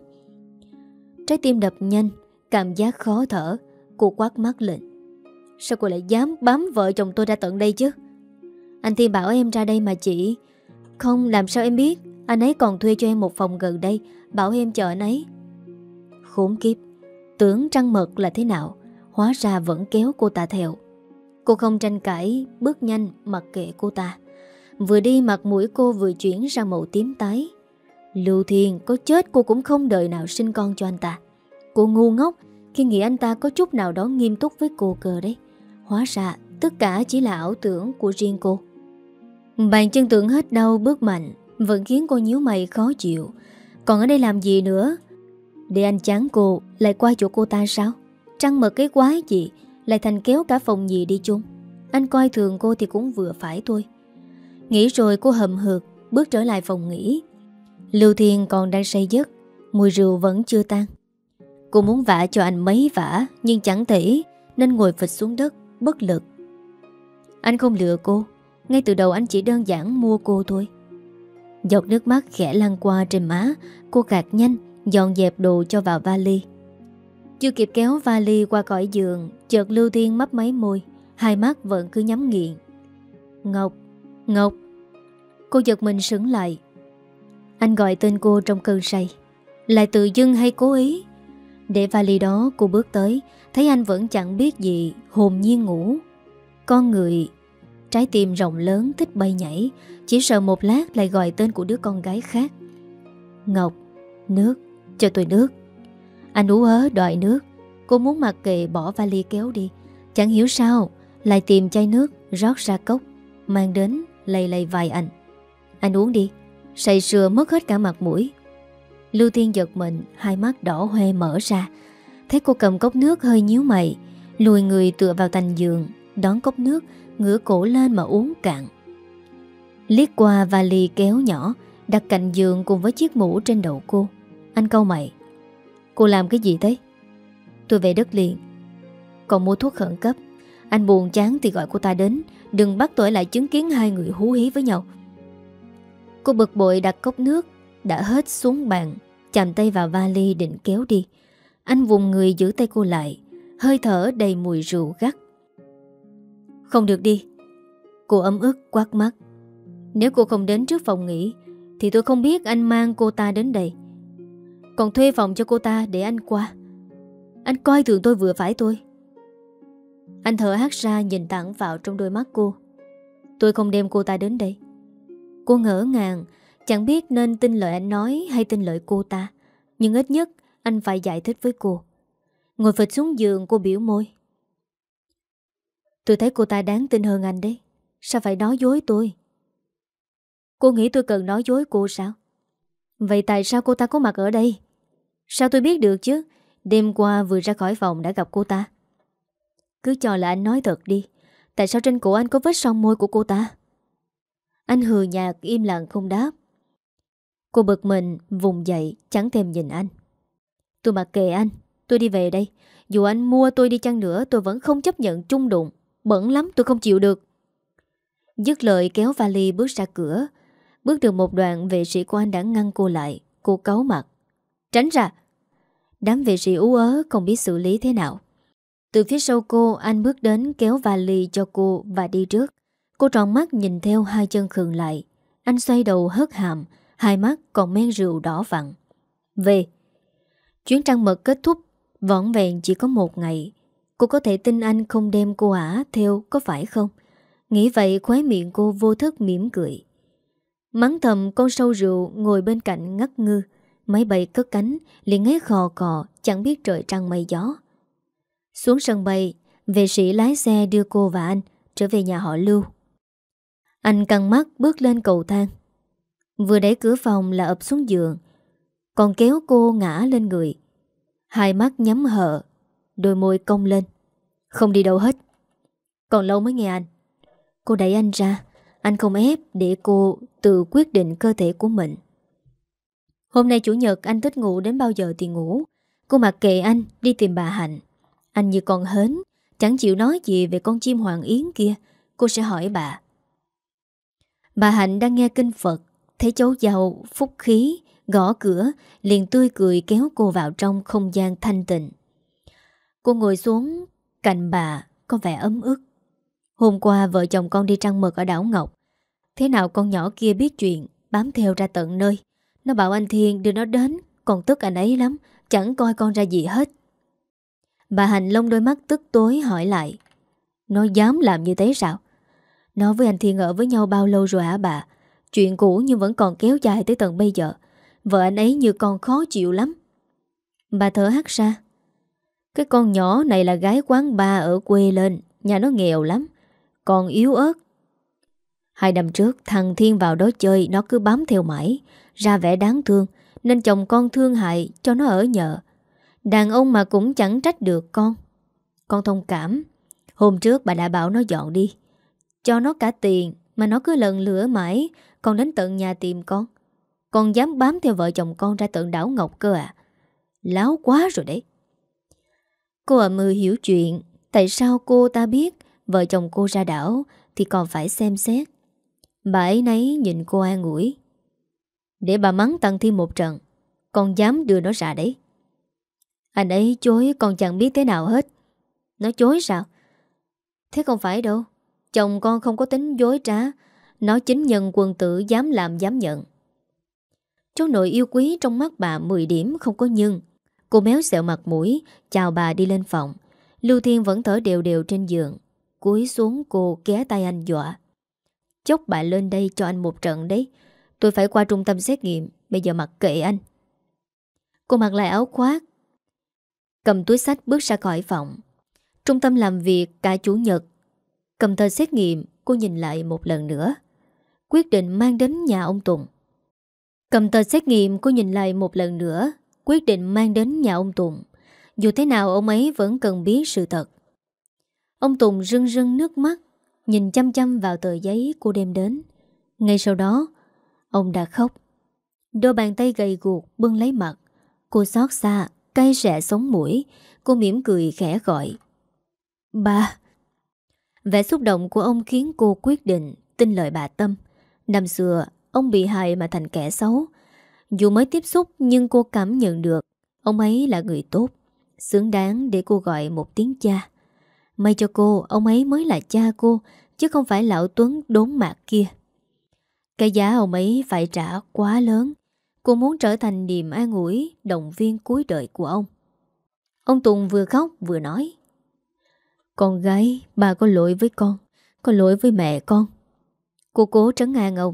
Trái tim đập nhanh, cảm giác khó thở. Cô quát mắt lên: "Sao cô lại dám bám vợ chồng tôi ra tận đây chứ? Anh Thiên bảo em ra đây mà chị. Không, làm sao em biết? Anh ấy còn thuê cho em một phòng gần đây, bảo em chờ anh ấy." Khốn kiếp, tưởng trăng mật là thế nào, hóa ra vẫn kéo cô ta theo. Cô không tranh cãi, bước nhanh mặc kệ cô ta. Vừa đi mặt mũi cô vừa chuyển sang màu tím tái. Lưu Thiên có chết cô cũng không đợi nào sinh con cho anh ta. Cô ngu ngốc khi nghĩ anh ta có chút nào đó nghiêm túc với cô cơ đấy. Hóa ra tất cả chỉ là ảo tưởng của riêng cô. Bàn chân tưởng hết đau bước mạnh vẫn khiến cô nhíu mày khó chịu. Còn ở đây làm gì nữa? Để anh chán cô lại qua chỗ cô ta sao? Trăng mật cái quái gì lại thành kéo cả phòng nhì đi chung. Anh coi thường cô thì cũng vừa phải thôi. Nghĩ rồi cô hậm hực bước trở lại phòng nghỉ. Lưu Thiên còn đang say giấc, mùi rượu vẫn chưa tan. Cô muốn vả cho anh mấy vả nhưng chẳng thể, nên ngồi phịch xuống đất bất lực. Anh không lừa cô, ngay từ đầu anh chỉ đơn giản mua cô thôi. Giọt nước mắt khẽ lăn qua trên má. Cô gạt nhanh dọn dẹp đồ cho vào vali. Chưa kịp kéo vali qua cõi giường, chợt Lưu Thiên mấp máy môi, hai mắt vẫn cứ nhắm nghiền. "Ngọc, Ngọc." Cô giật mình sững lại. Anh gọi tên cô trong cơn say, lại tự dưng hay cố ý? Để vali đó cô bước tới, thấy anh vẫn chẳng biết gì, hồn nhiên ngủ. Con người, trái tim rộng lớn thích bay nhảy, chỉ sợ một lát lại gọi tên của đứa con gái khác. "Ngọc, nước, cho tôi nước." Anh ú ớ đòi nước. Cô muốn mặc kệ bỏ vali kéo đi. Chẳng hiểu sao lại tìm chai nước rót ra cốc, mang đến lầy lầy vài anh. "Anh uống đi." Say sưa mất hết cả mặt mũi. Lưu Tiên giật mình, hai mắt đỏ hoe mở ra. Thấy cô cầm cốc nước hơi nhíu mày, lùi người tựa vào thành giường, đón cốc nước, ngửa cổ lên mà uống cạn. Liếc qua vali kéo nhỏ đặt cạnh giường cùng với chiếc mũ trên đầu cô, anh cau mày: "Cô làm cái gì thế?" "Tôi về đất liền. Còn mua thuốc khẩn cấp. Anh buồn chán thì gọi cô ta đến, đừng bắt tôi lại chứng kiến hai người hú hí với nhau." Cô bực bội đặt cốc nước đã hết xuống bàn, chạm tay vào vali định kéo đi. Anh vùng người giữ tay cô lại, hơi thở đầy mùi rượu gắt: "Không được đi." Cô ấm ức quát mắt: "Nếu cô không đến trước phòng nghỉ thì tôi không biết anh mang cô ta đến đây. Còn thuê phòng cho cô ta để anh qua. Anh coi thường tôi vừa phải thôi." Anh thở hắt ra nhìn thẳng vào trong đôi mắt cô: "Tôi không đem cô ta đến đây." Cô ngỡ ngàng, chẳng biết nên tin lời anh nói hay tin lời cô ta. Nhưng ít nhất anh phải giải thích với cô. Ngồi phịch xuống giường, cô biểu môi: "Tôi thấy cô ta đáng tin hơn anh đấy. Sao phải nói dối tôi?" Cô nghĩ tôi cần nói dối cô sao? Vậy tại sao cô ta có mặt ở đây? Sao tôi biết được chứ? Đêm qua vừa ra khỏi phòng đã gặp cô ta. Cứ cho là anh nói thật đi. Tại sao trên cổ anh có vết son môi của cô ta? Anh hừ nhạt im lặng không đáp. Cô bực mình vùng dậy chẳng thèm nhìn anh. "Tôi mặc kệ anh, tôi đi về đây. Dù anh mua tôi đi chăng nữa tôi vẫn không chấp nhận chung đụng. Bẩn lắm, tôi không chịu được." Dứt lời kéo vali bước ra cửa. Bước được một đoạn, vệ sĩ của anh đã ngăn cô lại. Cô cáu mặt: "Tránh ra!" Đám vệ sĩ ú ớ không biết xử lý thế nào. Từ phía sau cô, anh bước đến kéo vali cho cô và đi trước. Cô tròn mắt nhìn theo, hai chân khựng lại. Anh xoay đầu hất hàm, hai mắt còn men rượu đỏ vặn. Về. Chuyến trăng mật kết thúc vỏn vẹn chỉ có một ngày. Cô có thể tin anh không đem cô ả theo, có phải không? Nghĩ vậy khóe miệng cô vô thức mỉm cười. Mắng thầm con sâu rượu ngồi bên cạnh ngất ngư. Máy bay cất cánh liền ngáy khò cò, chẳng biết trời trăng mây gió. Xuống sân bay, vệ sĩ lái xe đưa cô và anh trở về nhà họ Lưu. Anh căng mắt bước lên cầu thang. Vừa đẩy cửa phòng là ập xuống giường, còn kéo cô ngã lên người. Hai mắt nhắm hờ, đôi môi cong lên. "Không đi đâu hết. Còn lâu mới nghe anh." Cô đẩy anh ra. Anh không ép, để cô tự quyết định cơ thể của mình. Hôm nay chủ nhật anh thích ngủ đến bao giờ thì ngủ. Cô mặc kệ anh đi tìm bà Hạnh. Anh như con hến, chẳng chịu nói gì về con chim Hoàng Yến kia. Cô sẽ hỏi bà. Bà Hạnh đang nghe kinh Phật, thấy cháu giàu phúc khí gõ cửa, liền tươi cười kéo cô vào trong không gian thanh tịnh. Cô ngồi xuống cạnh bà, có vẻ ấm ức. Hôm qua vợ chồng con đi trăng mật ở đảo Ngọc. Thế nào con nhỏ kia biết chuyện, bám theo ra tận nơi. Nó bảo anh Thiên đưa nó đến, còn tức anh ấy lắm, chẳng coi con ra gì hết. Bà Hạnh lông đôi mắt tức tối hỏi lại. Nó dám làm như thế sao? Nó với anh Thiên ở với nhau bao lâu rồi hả bà? Chuyện cũ nhưng vẫn còn kéo dài tới tận bây giờ. Vợ anh ấy như con khó chịu lắm. Bà thở hắt ra. Cái con nhỏ này là gái quán bar ở quê lên, nhà nó nghèo lắm, còn yếu ớt. Hai năm trước thằng Thiên vào đó chơi, nó cứ bám theo mãi, ra vẻ đáng thương, nên chồng con thương hại cho nó ở nhờ. Đàn ông mà cũng chẳng trách được con. Con thông cảm. Hôm trước bà đã bảo nó dọn đi, cho nó cả tiền, mà nó cứ lần lữa mãi, còn đến tận nhà tìm con. Còn dám bám theo vợ chồng con ra tận đảo Ngọc cơ à? Láo quá rồi đấy. Cô ậm ừ hiểu chuyện. Tại sao cô ta biết vợ chồng cô ra đảo thì còn phải xem xét. Bà ấy nấy nhìn cô an ủi. Để bà mắng Tăng Thiên một trận, con dám đưa nó ra đấy. Anh ấy chối con chẳng biết thế nào hết. Nó chối sao? Thế không phải đâu. Chồng con không có tính dối trá. Nó chính nhân quân tử, dám làm dám nhận. Cháu nội yêu quý trong mắt bà mười điểm không có nhưng. Cô méo xẹo mặt mũi, chào bà đi lên phòng. Lưu Thiên vẫn thở đều đều trên giường. Cúi xuống cô ké tay anh dọa. Chốc bà lên đây cho anh một trận đấy. Tôi phải qua trung tâm xét nghiệm. Bây giờ mặc kệ anh. Cô mặc lại áo khoác, cầm túi xách bước ra khỏi phòng. Trung tâm làm việc cả chủ nhật. Cầm tờ xét nghiệm, cô nhìn lại một lần nữa, quyết định mang đến nhà ông Tùng. Cầm tờ xét nghiệm cô nhìn lại một lần nữa, quyết định mang đến nhà ông Tùng. Dù thế nào ông ấy vẫn cần biết sự thật. Ông Tùng rưng rưng nước mắt, nhìn chăm chăm vào tờ giấy cô đem đến. Ngay sau đó, ông đã khóc. Đôi bàn tay gầy guộc bưng lấy mặt. Cô xót xa, cay rẻ sống mũi. Cô mỉm cười khẽ gọi. Ba. Vẻ xúc động của ông khiến cô quyết định tin lời bà Tâm. Năm xưa, ông bị hại mà thành kẻ xấu. Dù mới tiếp xúc nhưng cô cảm nhận được ông ấy là người tốt, xứng đáng để cô gọi một tiếng cha. May cho cô, ông ấy mới là cha cô, chứ không phải lão Tuấn đốn mạc kia. Cái giá ông ấy phải trả quá lớn. Cô muốn trở thành niềm an ủi, động viên cuối đời của ông. Ông Tùng vừa khóc vừa nói. Con gái, bà có lỗi với con, có lỗi với mẹ con. Cô cố trấn an ông.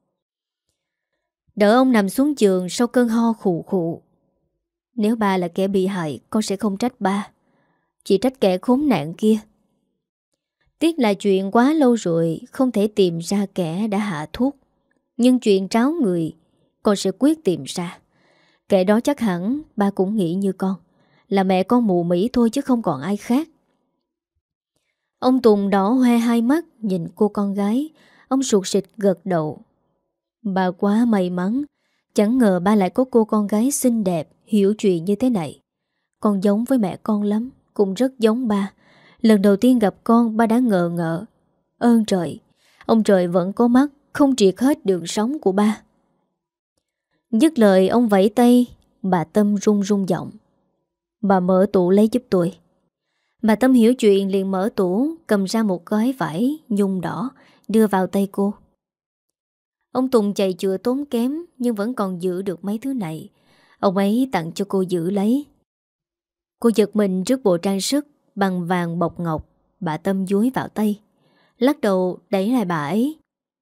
Đỡ ông nằm xuống giường sau cơn ho khụ khụ. Nếu ba là kẻ bị hại, con sẽ không trách ba, chỉ trách kẻ khốn nạn kia. Tiếc là chuyện quá lâu rồi, không thể tìm ra kẻ đã hạ thuốc. Nhưng chuyện tráo người, con sẽ quyết tìm ra. Kẻ đó chắc hẳn ba cũng nghĩ như con, là mẹ con mụ mị thôi chứ không còn ai khác. Ông Tùng đỏ hoe hai mắt nhìn cô con gái. Ông sụt sịt gật đầu. Bà quá may mắn. Chẳng ngờ ba lại có cô con gái xinh đẹp, hiểu chuyện như thế này. Con giống với mẹ con lắm, cũng rất giống ba. Lần đầu tiên gặp con, ba đã ngờ ngợ. Ơn trời, ông trời vẫn có mắt, không triệt hết đường sống của ba. Dứt lời ông vẫy tay. Bà Tâm run run giọng. Bà mở tủ lấy giúp tôi. Bà Tâm hiểu chuyện liền mở tủ, cầm ra một gói vải nhung đỏ, đưa vào tay cô. Ông Tùng chạy chữa tốn kém nhưng vẫn còn giữ được mấy thứ này. Ông ấy tặng cho cô giữ lấy. Cô giật mình trước bộ trang sức bằng vàng bọc ngọc bà Tâm dúi vào tay, lắc đầu đẩy lại bà ấy.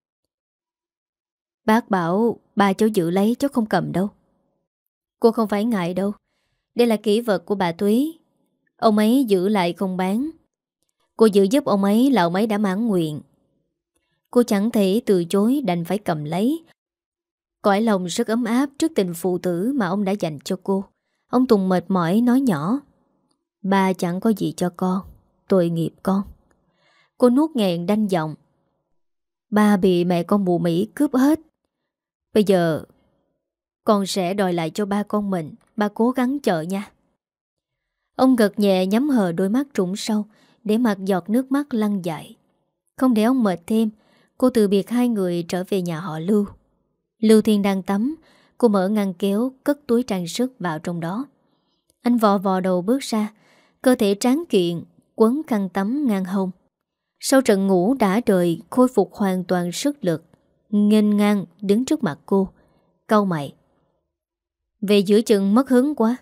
Bác bảo bà cháu giữ lấy, cháu không cầm đâu. Cô không phải ngại đâu. Đây là kỷ vật của bà Thúy. Ông ấy giữ lại không bán. Cô giữ giúp ông ấy là ông ấy đã mãn nguyện. Cô chẳng thể từ chối, đành phải cầm lấy. Cõi lòng rất ấm áp trước tình phụ tử mà ông đã dành cho cô. Ông Tùng mệt mỏi nói nhỏ. Ba chẳng có gì cho con, tội nghiệp con. Cô nuốt nghẹn đanh giọng. Ba bị mẹ con mụ Mỹ cướp hết. Bây giờ Con sẽ đòi lại cho ba con mình. Ba cố gắng chờ nha. Ông gật nhẹ, nhắm hờ đôi mắt trũng sâu, để mặc giọt nước mắt lăn dài. Không để ông mệt thêm, cô từ biệt hai người trở về nhà họ Lưu. Lưu Thiên đang tắm. Cô mở ngăn kéo, cất túi trang sức vào trong đó. Anh vò vò đầu bước ra, cơ thể tráng kiện, quấn khăn tắm ngang hông. Sau trận ngủ đã đời, khôi phục hoàn toàn sức lực, nghênh ngang đứng trước mặt cô, cau mày. Về giữa chừng mất hứng quá.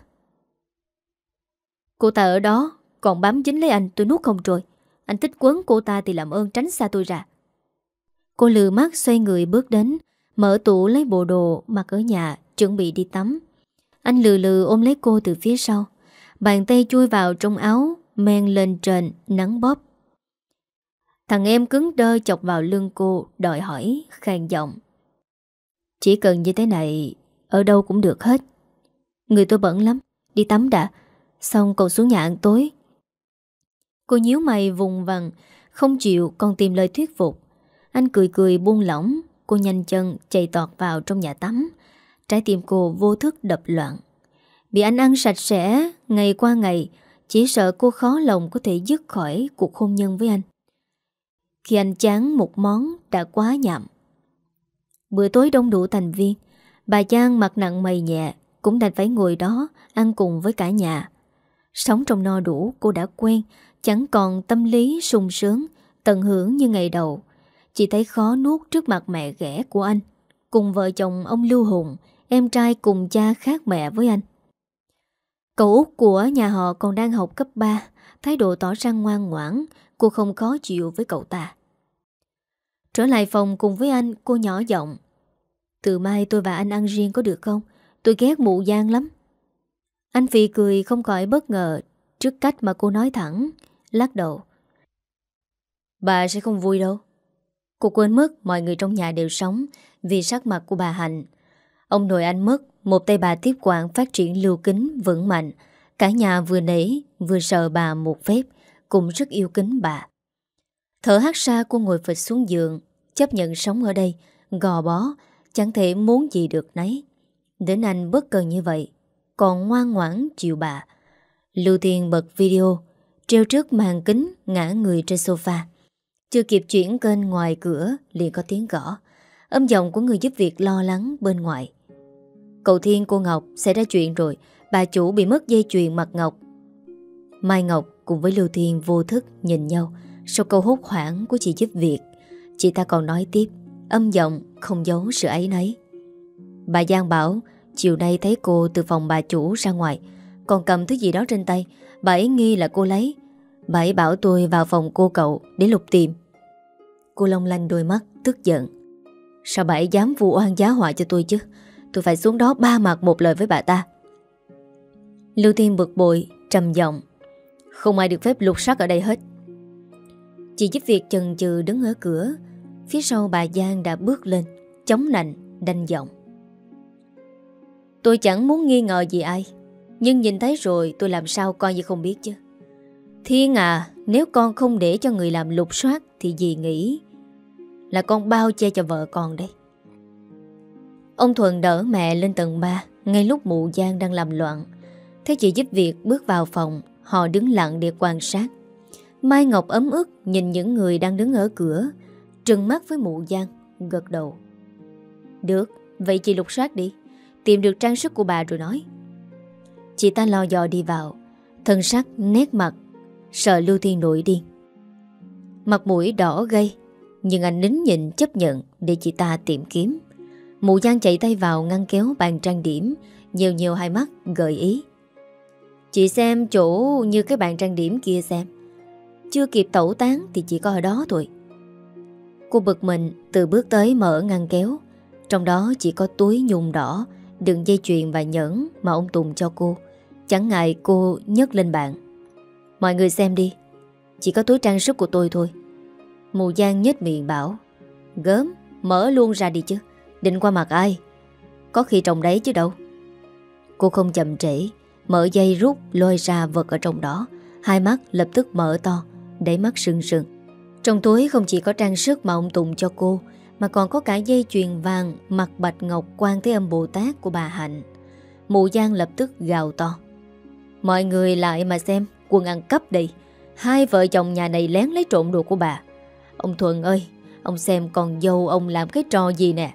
Cô ta ở đó, còn bám dính lấy anh, tôi nuốt không trôi. Anh thích quấn cô ta thì làm ơn tránh xa tôi ra. Cô lừa mắt xoay người bước đến, mở tủ lấy bộ đồ mặc ở nhà, chuẩn bị đi tắm. Anh lừ lừ ôm lấy cô từ phía sau, bàn tay chui vào trong áo, men lên trên, nắng bóp. Thằng em cứng đơ chọc vào lưng cô, đòi hỏi, khàn giọng. Chỉ cần như thế này, ở đâu cũng được hết. Người tôi bẩn lắm, đi tắm đã, xong còn xuống nhà ăn tối. Cô nhíu mày vùng vằng, không chịu, còn tìm lời thuyết phục. Anh cười cười buông lỏng. Cô nhanh chân chạy tọt vào trong nhà tắm. Trái tim cô vô thức đập loạn. Bị anh ăn sạch sẽ ngày qua ngày, chỉ sợ cô khó lòng có thể dứt khỏi cuộc hôn nhân với anh. Khi anh chán một món đã quá nhạm. Bữa tối đông đủ thành viên, bà Giang mặt nặng mày nhẹ cũng đành phải ngồi đó ăn cùng với cả nhà. Sống trong no đủ, cô đã quen, chẳng còn tâm lý sung sướng tận hưởng như ngày đầu. Chỉ thấy khó nuốt trước mặt mẹ ghẻ của anh, cùng vợ chồng ông Lưu Hùng, em trai cùng cha khác mẹ với anh. Cậu út của nhà họ còn đang học cấp ba, thái độ tỏ ra ngoan ngoãn, cô không khó chịu với cậu ta. Trở lại phòng cùng với anh, cô nhỏ giọng. Từ mai tôi và anh ăn riêng có được không? Tôi ghét mụ Giang lắm. Anh phì cười không khỏi bất ngờ trước cách mà cô nói thẳng, lắc đầu. Bà sẽ không vui đâu. Cô quên mất mọi người trong nhà đều sống vì sắc mặt của bà Hạnh. Ông nội anh mất, một tay bà tiếp quản phát triển Lưu Kính vững mạnh. Cả nhà vừa nể vừa sợ bà một phép, cũng rất yêu kính bà. Thở hắt ra, cô ngồi phịch xuống giường, chấp nhận sống ở đây, gò bó, chẳng thể muốn gì được nấy. Đến anh bất cần như vậy, còn ngoan ngoãn chịu bà. Lưu Thiên bật video, treo trước màn kính, ngã người trên sofa. Chưa kịp chuyển kênh, ngoài cửa liền có tiếng gõ. Âm giọng của người giúp việc lo lắng bên ngoài. Cậu Thiên, cô Ngọc, xảy ra chuyện rồi. Bà chủ bị mất dây chuyền mặt ngọc. Mai Ngọc cùng với Lưu Thiên vô thức nhìn nhau sau câu hốt hoảng của chị giúp việc. Chị ta còn nói tiếp, âm giọng không giấu sự áy náy. Bà Giang bảo chiều nay thấy cô từ phòng bà chủ ra ngoài, còn cầm thứ gì đó trên tay. Bà ấy nghi là cô lấy. Bà ấy bảo tôi vào phòng cô cậu để lục tìm. Cô long lanh đôi mắt tức giận. Sao bà ấy dám vu oan giá họa cho tôi chứ? Tôi phải xuống đó ba mặt một lời với bà ta. Lưu Thiên bực bội trầm giọng. Không ai được phép lục soát ở đây hết. Chị giúp việc chần chừ đứng ở cửa. Phía sau bà Giang đã bước lên, chống nạnh đanh giọng. Tôi chẳng muốn nghi ngờ gì ai, nhưng nhìn thấy rồi tôi làm sao coi như không biết chứ. Thiên à, nếu con không để cho người làm lục soát thì dì nghĩ là con bao che cho vợ con đây. Ông Thuần đỡ mẹ lên tầng ba ngay lúc mụ Giang đang làm loạn. Thấy chị giúp việc bước vào phòng, họ đứng lặng để quan sát. Mai Ngọc ấm ức nhìn những người đang đứng ở cửa, trừng mắt với mụ Giang, gật đầu. Được, vậy chị lục soát đi, tìm được trang sức của bà rồi nói. Chị ta lo dò đi vào, thân sắc nét mặt sợ Lưu Thiên nổi điên. Mặt mũi đỏ gay, nhưng anh nín nhịn chấp nhận để chị ta tìm kiếm. Mụ Giang chạy tay vào ngăn kéo bàn trang điểm, nhiều nhiều hai mắt gợi ý. Chị xem chỗ như cái bàn trang điểm kia xem. Chưa kịp tẩu tán thì chỉ có ở đó thôi. Cô bực mình từ bước tới mở ngăn kéo. Trong đó chỉ có túi nhung đỏ, đựng dây chuyền và nhẫn mà ông Tùng cho cô. Chẳng ngại cô nhấc lên bàn. Mọi người xem đi, chỉ có túi trang sức của tôi thôi. Mù Giang nhếch miệng bảo. Gớm, mở luôn ra đi chứ, định qua mặt ai? Có khi trong đấy chứ đâu. Cô không chậm trễ, mở dây rút lôi ra vật ở trong đó. Hai mắt lập tức mở to, đáy mắt sưng sưng. Trong túi không chỉ có trang sức mà ông Tùng cho cô, mà còn có cả dây chuyền vàng mặt bạch ngọc Quan Thế Âm Bồ Tát của bà Hạnh. Mụ Giang lập tức gào to: Mọi người lại mà xem, quân ăn cắp đây. Hai vợ chồng nhà này lén lấy trộm đồ của bà. Ông Thuận ơi, ông xem con dâu ông làm cái trò gì nè.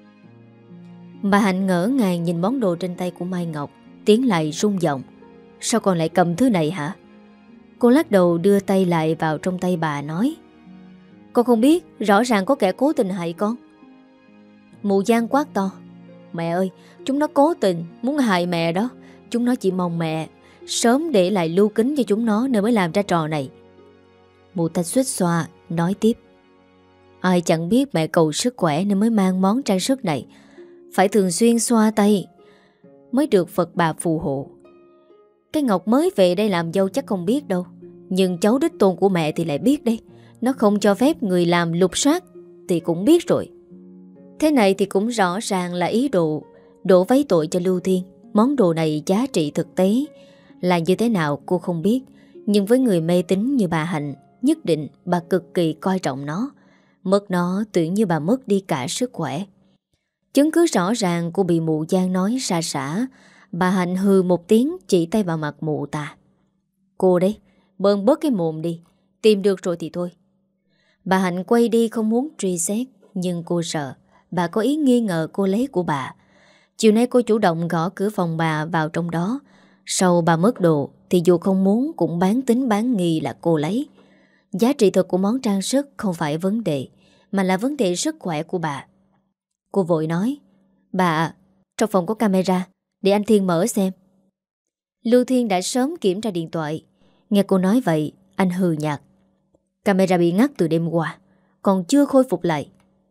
Bà Hạnh ngỡ ngàng nhìn món đồ trên tay của Mai Ngọc, tiến lại rung giọng: Sao con lại cầm thứ này hả? Cô lắc đầu đưa tay lại vào trong tay bà nói: Con không biết, rõ ràng có kẻ cố tình hại con. Mụ Giang quát to: Mẹ ơi, chúng nó cố tình muốn hại mẹ đó. Chúng nó chỉ mong mẹ sớm để lại lưu kính cho chúng nó nên mới làm ra trò này. Mụ ta xuýt xoa nói tiếp: Ai chẳng biết mẹ cầu sức khỏe nên mới mang món trang sức này. Phải thường xuyên xoa tay mới được Phật bà phù hộ. Cái Ngọc mới về đây làm dâu chắc không biết đâu, nhưng cháu đích tôn của mẹ thì lại biết đấy. Nó không cho phép người làm lục soát thì cũng biết rồi. Thế này thì cũng rõ ràng là ý đồ đổ vấy tội cho Lưu Thiên. Món đồ này giá trị thực tế là như thế nào cô không biết, nhưng với người mê tín như bà Hạnh, nhất định bà cực kỳ coi trọng nó. Mất nó tưởng như bà mất đi cả sức khỏe. Chứng cứ rõ ràng cô bị mụ Giang nói xa xả. Bà Hạnh hừ một tiếng chỉ tay vào mặt mụ ta: Cô đấy, bơn bớt cái mồm đi. Tìm được rồi thì thôi. Bà Hạnh quay đi không muốn truy xét, nhưng cô sợ bà có ý nghi ngờ cô lấy của bà. Chiều nay cô chủ động gõ cửa phòng bà vào trong đó. Sau bà mất đồ thì dù không muốn cũng bán tính bán nghi là cô lấy. Giá trị thực của món trang sức không phải vấn đề, mà là vấn đề sức khỏe của bà. Cô vội nói: Bà, trong phòng có camera, để anh Thiên mở xem. Lưu Thiên đã sớm kiểm tra điện thoại. Nghe cô nói vậy, anh hừ nhạt: Camera bị ngắt từ đêm qua, còn chưa khôi phục lại.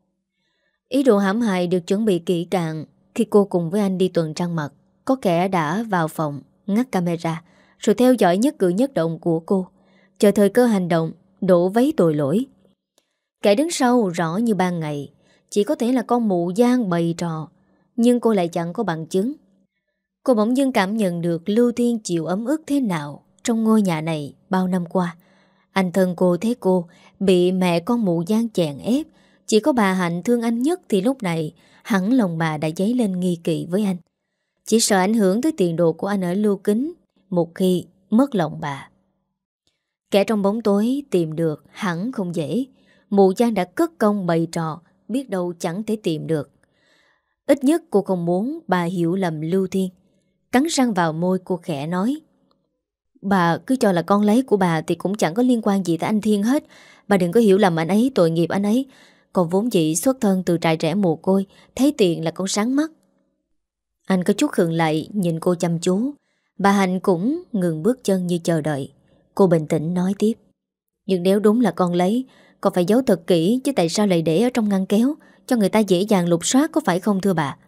Ý đồ hãm hại được chuẩn bị kỹ càng. Khi cô cùng với anh đi tuần trăng mật, có kẻ đã vào phòng ngắt camera, rồi theo dõi nhất cử nhất động của cô, chờ thời cơ hành động, đổ vấy tội lỗi. Kẻ đứng sau rõ như ban ngày, chỉ có thể là con mụ Giang bày trò, nhưng cô lại chẳng có bằng chứng. Cô bỗng dưng cảm nhận được Lưu Thiên chịu ấm ức thế nào trong ngôi nhà này bao năm qua. Anh thân cô thấy cô bị mẹ con mụ Giang chèn ép. Chỉ có bà Hạnh thương anh nhất thì lúc này hẳn lòng bà đã dấy lên nghi kỵ với anh. Chỉ sợ ảnh hưởng tới tiền đồ của anh ở Lưu Kính một khi mất lòng bà. Kẻ trong bóng tối tìm được hẳn không dễ. Mụ Giang đã cất công bày trò, biết đâu chẳng thể tìm được. Ít nhất cô không muốn bà hiểu lầm Lưu Thiên. Cắn răng vào môi cô khẽ nói: Bà cứ cho là con lấy của bà thì cũng chẳng có liên quan gì tới anh Thiên hết. Bà đừng có hiểu lầm anh ấy, tội nghiệp anh ấy. Còn vốn dĩ xuất thân từ trại trẻ mồ côi, thấy tiền là con sáng mắt. Anh có chút khựng lại nhìn cô chăm chú. Bà Hạnh cũng ngừng bước chân như chờ đợi. Cô bình tĩnh nói tiếp: Nhưng nếu đúng là con lấy, con phải giấu thật kỹ, chứ tại sao lại để ở trong ngăn kéo cho người ta dễ dàng lục soát, có phải không thưa bà?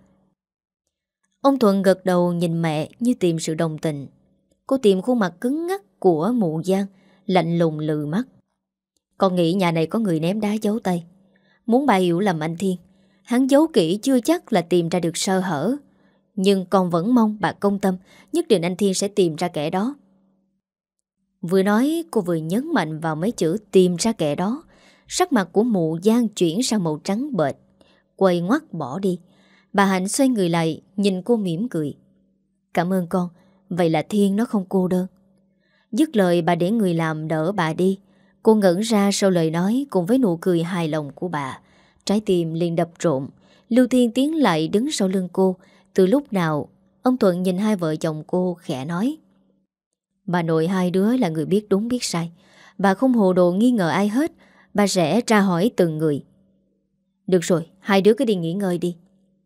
Ông Thuận gật đầu nhìn mẹ như tìm sự đồng tình. Cô tìm khuôn mặt cứng ngắc của mụ Giang, lạnh lùng lừ mắt: Con nghĩ nhà này có người ném đá giấu tay. Muốn bà hiểu lầm anh Thiên. Hắn giấu kỹ chưa chắc là tìm ra được sơ hở, nhưng con vẫn mong bà công tâm. Nhất định anh Thiên sẽ tìm ra kẻ đó. Vừa nói cô vừa nhấn mạnh vào mấy chữ tìm ra kẻ đó. Sắc mặt của mụ Giang chuyển sang màu trắng bệch, quay ngoắt bỏ đi. Bà Hạnh xoay người lại nhìn cô mỉm cười: Cảm ơn con. Vậy là Thiên nó không cô đơn. Dứt lời bà để người làm đỡ bà đi. Cô ngẩn ra sau lời nói cùng với nụ cười hài lòng của bà. Trái tim liền đập trộn. Lưu Thiên tiến lại đứng sau lưng cô. Từ lúc nào ông Thuận nhìn hai vợ chồng cô khẽ nói: Bà nội hai đứa là người biết đúng biết sai. Bà không hồ đồ nghi ngờ ai hết. Bà sẽ tra hỏi từng người. Được rồi, hai đứa cứ đi nghỉ ngơi đi.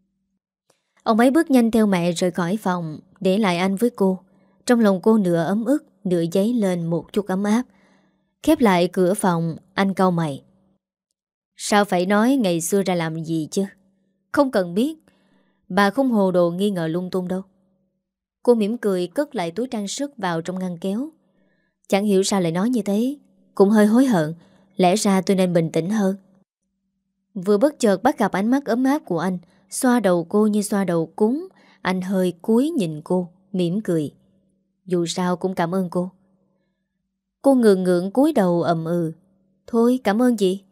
Ông ấy bước nhanh theo mẹ rời khỏi phòng, để lại anh với cô. Trong lòng cô nửa ấm ức, nửa dấy lên một chút ấm áp. Khép lại cửa phòng, anh cau mày: Sao phải nói ngày xưa ra làm gì chứ? Không cần biết. Bà không hồ đồ nghi ngờ lung tung đâu. Cô mỉm cười cất lại túi trang sức vào trong ngăn kéo. Chẳng hiểu sao lại nói như thế. Cũng hơi hối hận. Lẽ ra tôi nên bình tĩnh hơn. Vừa bất chợt bắt gặp ánh mắt ấm áp của anh, xoa đầu cô như xoa đầu cúng. Anh hơi cúi nhìn cô, mỉm cười: Dù sao cũng cảm ơn cô. Cô ngượng ngượng cúi đầu ậm ừ: Thôi cảm ơn gì?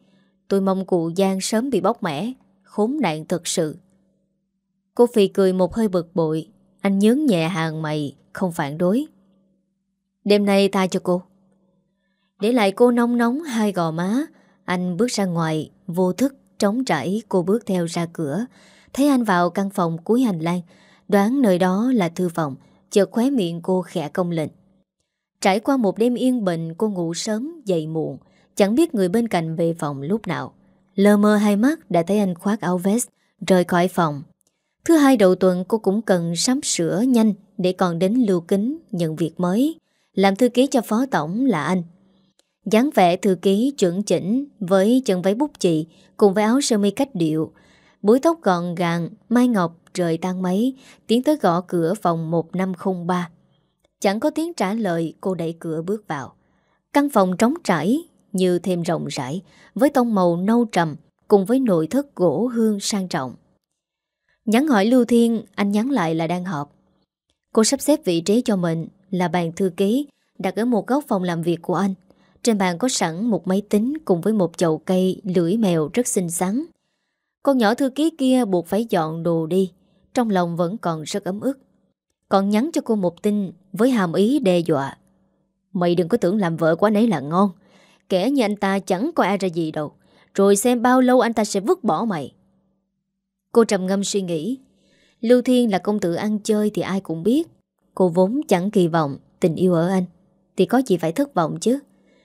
Tôi mong cụ Giang sớm bị bóc mẻ. Khốn nạn thật sự. Cô Phi cười một hơi bực bội. Anh nhướng nhẹ hàng mày, không phản đối. Đêm nay tha cho cô. Để lại cô nóng nóng hai gò má, anh bước ra ngoài. Vô thức trống trải cô bước theo ra cửa. Thấy anh vào căn phòng cuối hành lang, đoán nơi đó là thư phòng. Chợt khóe miệng cô khẽ cong lên. Trải qua một đêm yên bình, cô ngủ sớm dậy muộn, chẳng biết người bên cạnh về phòng lúc nào. Lờ mờ hai mắt đã thấy anh khoác áo vest rời khỏi phòng. Thứ hai đầu tuần cô cũng cần sắm sửa nhanh để còn đến Lưu Kính nhận việc mới. Làm thư ký cho phó tổng là anh. Dáng vẻ thư ký chuẩn chỉnh với chân váy bút chì cùng với áo sơ mi cách điệu, búi tóc gọn gàng, mai ngọc rời tang máy, tiến tới gõ cửa phòng một năm không ba. Chẳng có tiếng trả lời, cô đẩy cửa bước vào. Căn phòng trống trải như thêm rộng rãi, với tông màu nâu trầm cùng với nội thất gỗ hương sang trọng. Nhắn hỏi Lưu Thiên, anh nhắn lại là đang họp. Cô sắp xếp vị trí cho mình là bàn thư ký đặt ở một góc phòng làm việc của anh. Trên bàn có sẵn một máy tính cùng với một chậu cây lưỡi mèo rất xinh xắn. Con nhỏ thư ký kia buộc phải dọn đồ đi, trong lòng vẫn còn rất ấm ức. Còn nhắn cho cô một tin với hàm ý đe dọa. Mày đừng có tưởng làm vợ của anh ấy là ngon. Kẻ như anh ta chẳng có ai ra gì đâu. Rồi xem bao lâu anh ta sẽ vứt bỏ mày. Cô trầm ngâm suy nghĩ. Lưu Thiên là công tử ăn chơi thì ai cũng biết. Cô vốn chẳng kỳ vọng tình yêu ở anh, thì có gì phải thất vọng chứ.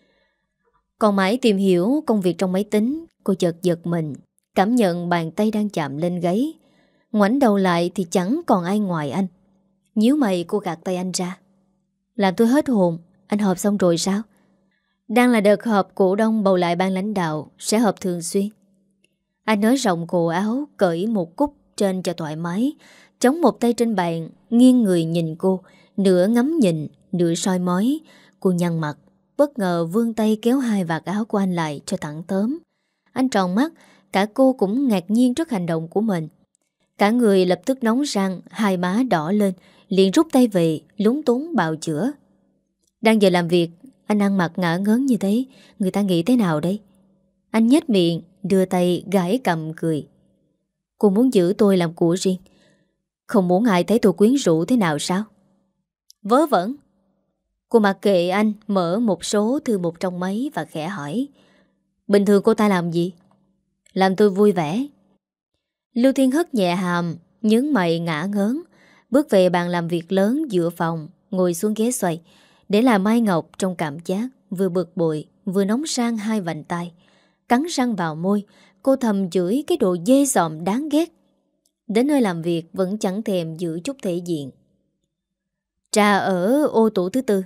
Còn mãi tìm hiểu công việc trong máy tính, cô chợt giật mình, cảm nhận bàn tay đang chạm lên gáy. Ngoảnh đầu lại thì chẳng còn ai ngoài anh. Nhíu mày cô gạt tay anh ra. Làm tôi hết hồn. Anh họp xong rồi sao? Đang là đợt họp cổ đông bầu lại ban lãnh đạo, sẽ họp thường xuyên. Anh nới rộng cổ áo, cởi một cúc trên cho thoải mái, chống một tay trên bàn, nghiêng người nhìn cô, nửa ngắm nhìn, nửa soi mói. Cô nhăn mặt, bất ngờ vươn tay kéo hai vạt áo của anh lại cho thẳng tớm. Anh tròn mắt, cả cô cũng ngạc nhiên trước hành động của mình. Cả người lập tức nóng răng, hai má đỏ lên, liền rút tay về, lúng túng bào chữa. Đang giờ làm việc, anh ăn mặc ngả ngớn như thế, người ta nghĩ thế nào đây? Anh nhếch miệng, đưa tay gãi cầm cười. Cô muốn giữ tôi làm của riêng, không muốn ai thấy tôi quyến rũ thế nào sao? Vớ vẩn. Cô mặc kệ anh, mở một số thư mục trong máy và khẽ hỏi. Bình thường cô ta làm gì? Làm tôi vui vẻ. Lưu Thiên hất nhẹ hàm, nhướng mày ngả ngớn, bước về bàn làm việc lớn giữa phòng, ngồi xuống ghế xoay, để là Mai Ngọc trong cảm giác vừa bực bội vừa nóng sang hai vành tay. Cắn răng vào môi, cô thầm chửi cái đồ dê dòm đáng ghét. Đến nơi làm việc vẫn chẳng thèm giữ chút thể diện. Trà ở ô tủ thứ tư.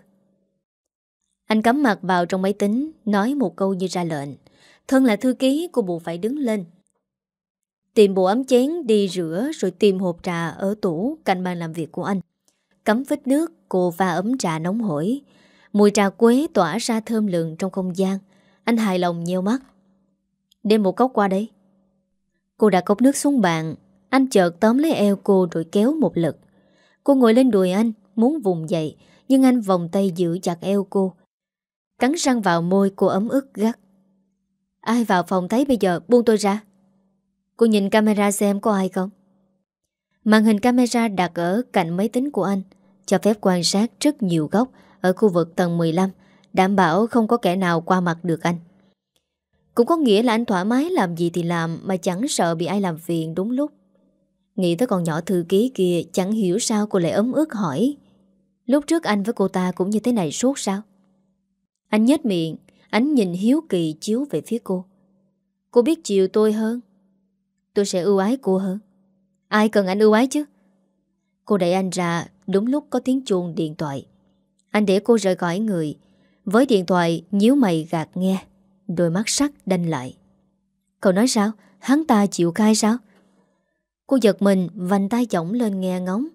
Anh cắm mặt vào trong máy tính, nói một câu như ra lệnh. Thân là thư ký, cô buộc phải đứng lên, tìm bộ ấm chén đi rửa, rồi tìm hộp trà ở tủ cạnh bàn làm việc của anh. Cắm vết nước, cô pha ấm trà nóng hổi. Mùi trà quế tỏa ra thơm lừng trong không gian. Anh hài lòng nheo mắt. Đem một cốc qua đây. Cô đặt cốc nước xuống bàn. Anh chợt tóm lấy eo cô rồi kéo một lực. Cô ngồi lên đùi anh, muốn vùng dậy, nhưng anh vòng tay giữ chặt eo cô. Cắn răng vào môi, cô ấm ức gắt. Ai vào phòng thấy bây giờ, buông tôi ra. Cô nhìn camera xem có ai không. Màn hình camera đặt ở cạnh máy tính của anh, cho phép quan sát rất nhiều góc ở khu vực tầng mười lăm, đảm bảo không có kẻ nào qua mặt được anh. Cũng có nghĩa là anh thoải mái làm gì thì làm, mà chẳng sợ bị ai làm phiền đúng lúc. Nghĩ tới con nhỏ thư ký kia, chẳng hiểu sao cô lại ấm ức hỏi. Lúc trước anh với cô ta cũng như thế này suốt sao? Anh nhếch miệng, ánh nhìn hiếu kỳ chiếu về phía cô. Cô biết chiều tôi hơn, tôi sẽ ưu ái cô hơn. Ai cần anh ưu ái chứ? Cô đẩy anh ra đúng lúc có tiếng chuông điện thoại. Anh để cô rời khỏi người, với điện thoại nhíu mày gạt nghe, đôi mắt sắc đanh lại. Cậu nói sao? Hắn ta chịu khai sao? Cô giật mình, vành tay chổng lên nghe ngóng.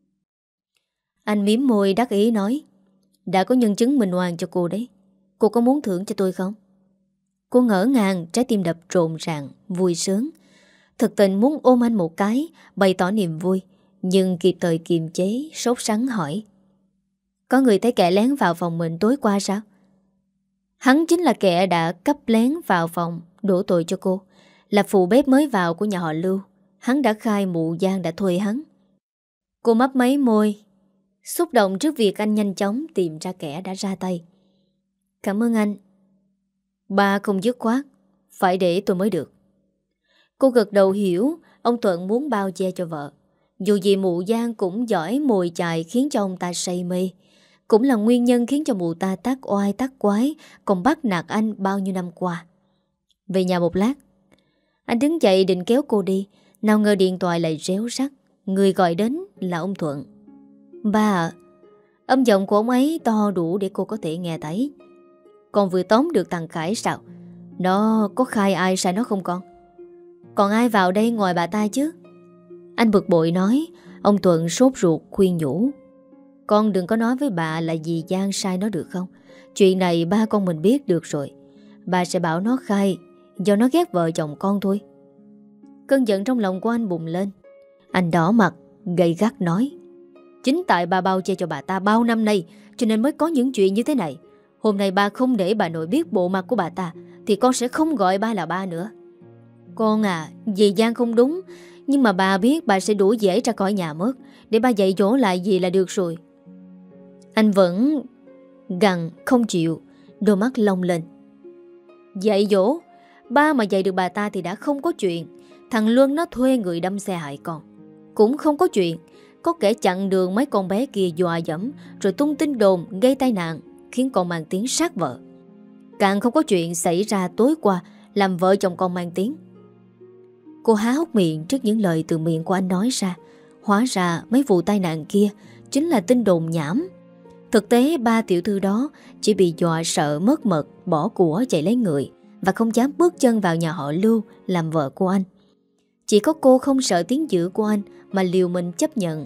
Anh mím môi đắc ý nói. Đã có nhân chứng minh oan cho cô đấy. Cô có muốn thưởng cho tôi không? Cô ngỡ ngàng, trái tim đập rộn ràng, vui sướng. Thực tình muốn ôm anh một cái, bày tỏ niềm vui, nhưng kịp thời kiềm chế, sốt sắng hỏi. Có người thấy kẻ lén vào phòng mình tối qua sao? Hắn chính là kẻ đã cấp lén vào phòng đổ tội cho cô. Là phụ bếp mới vào của nhà họ Lưu. Hắn đã khai mụ Giang đã thuê hắn. Cô mấp máy môi, xúc động trước việc anh nhanh chóng tìm ra kẻ đã ra tay. Cảm ơn anh. Ba không dứt khoát, phải để tôi mới được. Cô gật đầu hiểu ông Thuận muốn bao che cho vợ. Dù gì mụ Giang cũng giỏi mồi chài khiến cho ông ta say mê. Cũng là nguyên nhân khiến cho mụ ta tác oai tác quái, còn bắt nạt anh bao nhiêu năm qua. Về nhà một lát, anh đứng dậy định kéo cô đi, nào ngờ điện thoại lại réo rắt. Người gọi đến là ông Thuận. Ba ạ. Âm giọng của ông ấy to đủ để cô có thể nghe thấy. Con vừa tóm được thằng Khải sao? Nó có khai ai sai nó không con? Còn ai vào đây ngoài bà ta chứ? Anh bực bội nói. Ông Thuận sốt ruột khuyên nhủ. Con đừng có nói với bà là dì Giang sai nó được không? Chuyện này ba con mình biết được rồi. Bà sẽ bảo nó khai do nó ghét vợ chồng con thôi. Cơn giận trong lòng của anh bùng lên. Anh đỏ mặt, gay gắt nói. Chính tại bà bao che cho bà ta bao năm nay, cho nên mới có những chuyện như thế này. Hôm nay ba không để bà nội biết bộ mặt của bà ta, thì con sẽ không gọi ba là ba nữa. Con à, dì Giang không đúng, nhưng mà bà biết bà sẽ đủ dễ ra khỏi nhà mất. Để ba dạy dỗ lại dì là được rồi. Anh vẫn gằn không chịu, đôi mắt long lên. Dạy dỗ? Ba mà dạy được bà ta thì đã không có chuyện. Thằng Luân nó thuê người đâm xe hại con, cũng không có chuyện. Có kẻ chặn đường mấy con bé kia dọa dẫm, rồi tung tin đồn gây tai nạn, khiến con mang tiếng sát vợ. Càng không có chuyện xảy ra tối qua làm vợ chồng con mang tiếng. Cô há hốc miệng trước những lời từ miệng của anh nói ra. Hóa ra mấy vụ tai nạn kia chính là tin đồn nhảm. Thực tế ba tiểu thư đó chỉ bị dọa sợ mất mật, bỏ của chạy lấy người, và không dám bước chân vào nhà họ Lưu làm vợ của anh. Chỉ có cô không sợ tiếng dữ của anh mà liều mình chấp nhận.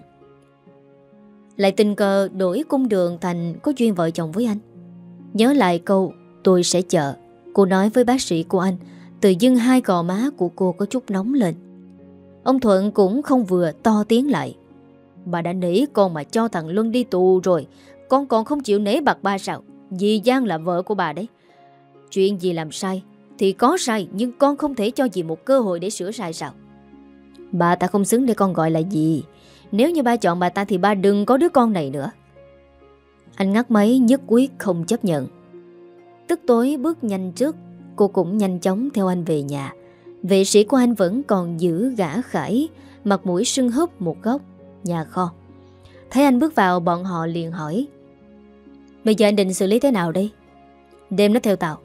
Lại tình cờ đổi cung đường thành có duyên vợ chồng với anh. Nhớ lại câu tôi sẽ chờ cô nói với bác sĩ của anh, tự dưng hai gò má của cô có chút nóng lên. Ông Thuận cũng không vừa to tiếng lại. Bà đã nể con mà cho thằng Luân đi tù rồi, con còn không chịu nể bạc ba sao? Dì Giang là vợ của bà đấy. Chuyện gì làm sai thì có sai, nhưng con không thể cho dì một cơ hội để sửa sai sao? Bà ta không xứng để con gọi là dì. Nếu như ba chọn bà ta thì ba đừng có đứa con này nữa. Anh ngắt máy nhất quyết không chấp nhận. Tức tối bước nhanh trước, cô cũng nhanh chóng theo anh về nhà. Vệ sĩ của anh vẫn còn giữ gã Khải, mặt mũi sưng húp một góc nhà kho. Thấy anh bước vào, bọn họ liền hỏi. Bây giờ anh định xử lý thế nào đây? Đem nó theo tao.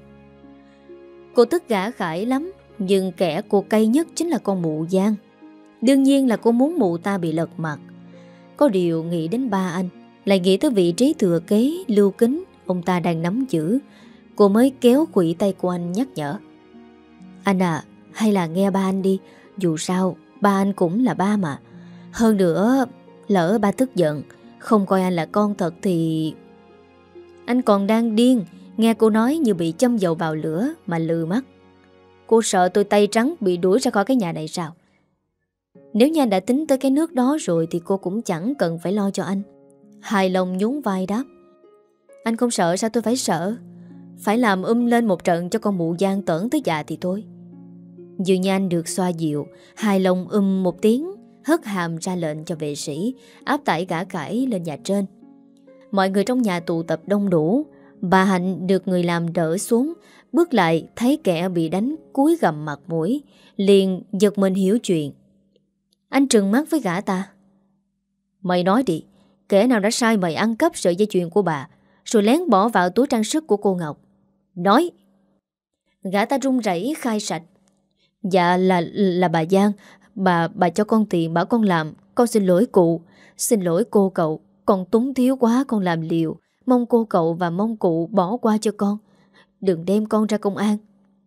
Cô tức gã Khải lắm, nhưng kẻ cô cay nhất chính là con mụ Giang. Đương nhiên là cô muốn mụ ta bị lật mặt. Có điều nghĩ đến ba anh, lại nghĩ tới vị trí thừa kế Lưu Kính ông ta đang nắm giữ, cô mới kéo khuỷu tay của anh nhắc nhở. Anh à, hay là nghe ba anh đi. Dù sao ba anh cũng là ba mà. Hơn nữa, lỡ ba tức giận, không coi anh là con thật thì... Anh còn đang điên, nghe cô nói như bị châm dầu vào lửa mà lừ mắt. Cô sợ tôi tay trắng bị đuổi ra khỏi cái nhà này sao? Nếu như anh đã tính tới cái nước đó rồi thì cô cũng chẳng cần phải lo cho anh. Hài lòng nhún vai đáp. Anh không sợ sao tôi phải sợ? Phải làm um lên một trận cho con mụ Giang tởn tới già thì thôi. Dường như anh được xoa dịu, hài lòng um một tiếng, hất hàm ra lệnh cho vệ sĩ áp tải gã Khải lên nhà trên. Mọi người trong nhà tụ tập đông đủ. Bà Hạnh được người làm đỡ xuống, bước lại thấy kẻ bị đánh cúi gằm mặt mũi, liền giật mình hiểu chuyện. Anh trừng mắt với gã ta. Mày nói đi, kẻ nào đã sai mày ăn cắp sợi dây chuyền của bà, rồi lén bỏ vào túi trang sức của cô Ngọc? Nói. Gã ta run rẩy khai sạch. Dạ là là bà Giang. Bà bà cho con tiền bảo con làm. Con xin lỗi cụ. Xin lỗi cô cậu. Con túng thiếu quá con làm liều. Mong cô cậu và mong cụ bỏ qua cho con. Đừng đem con ra công an.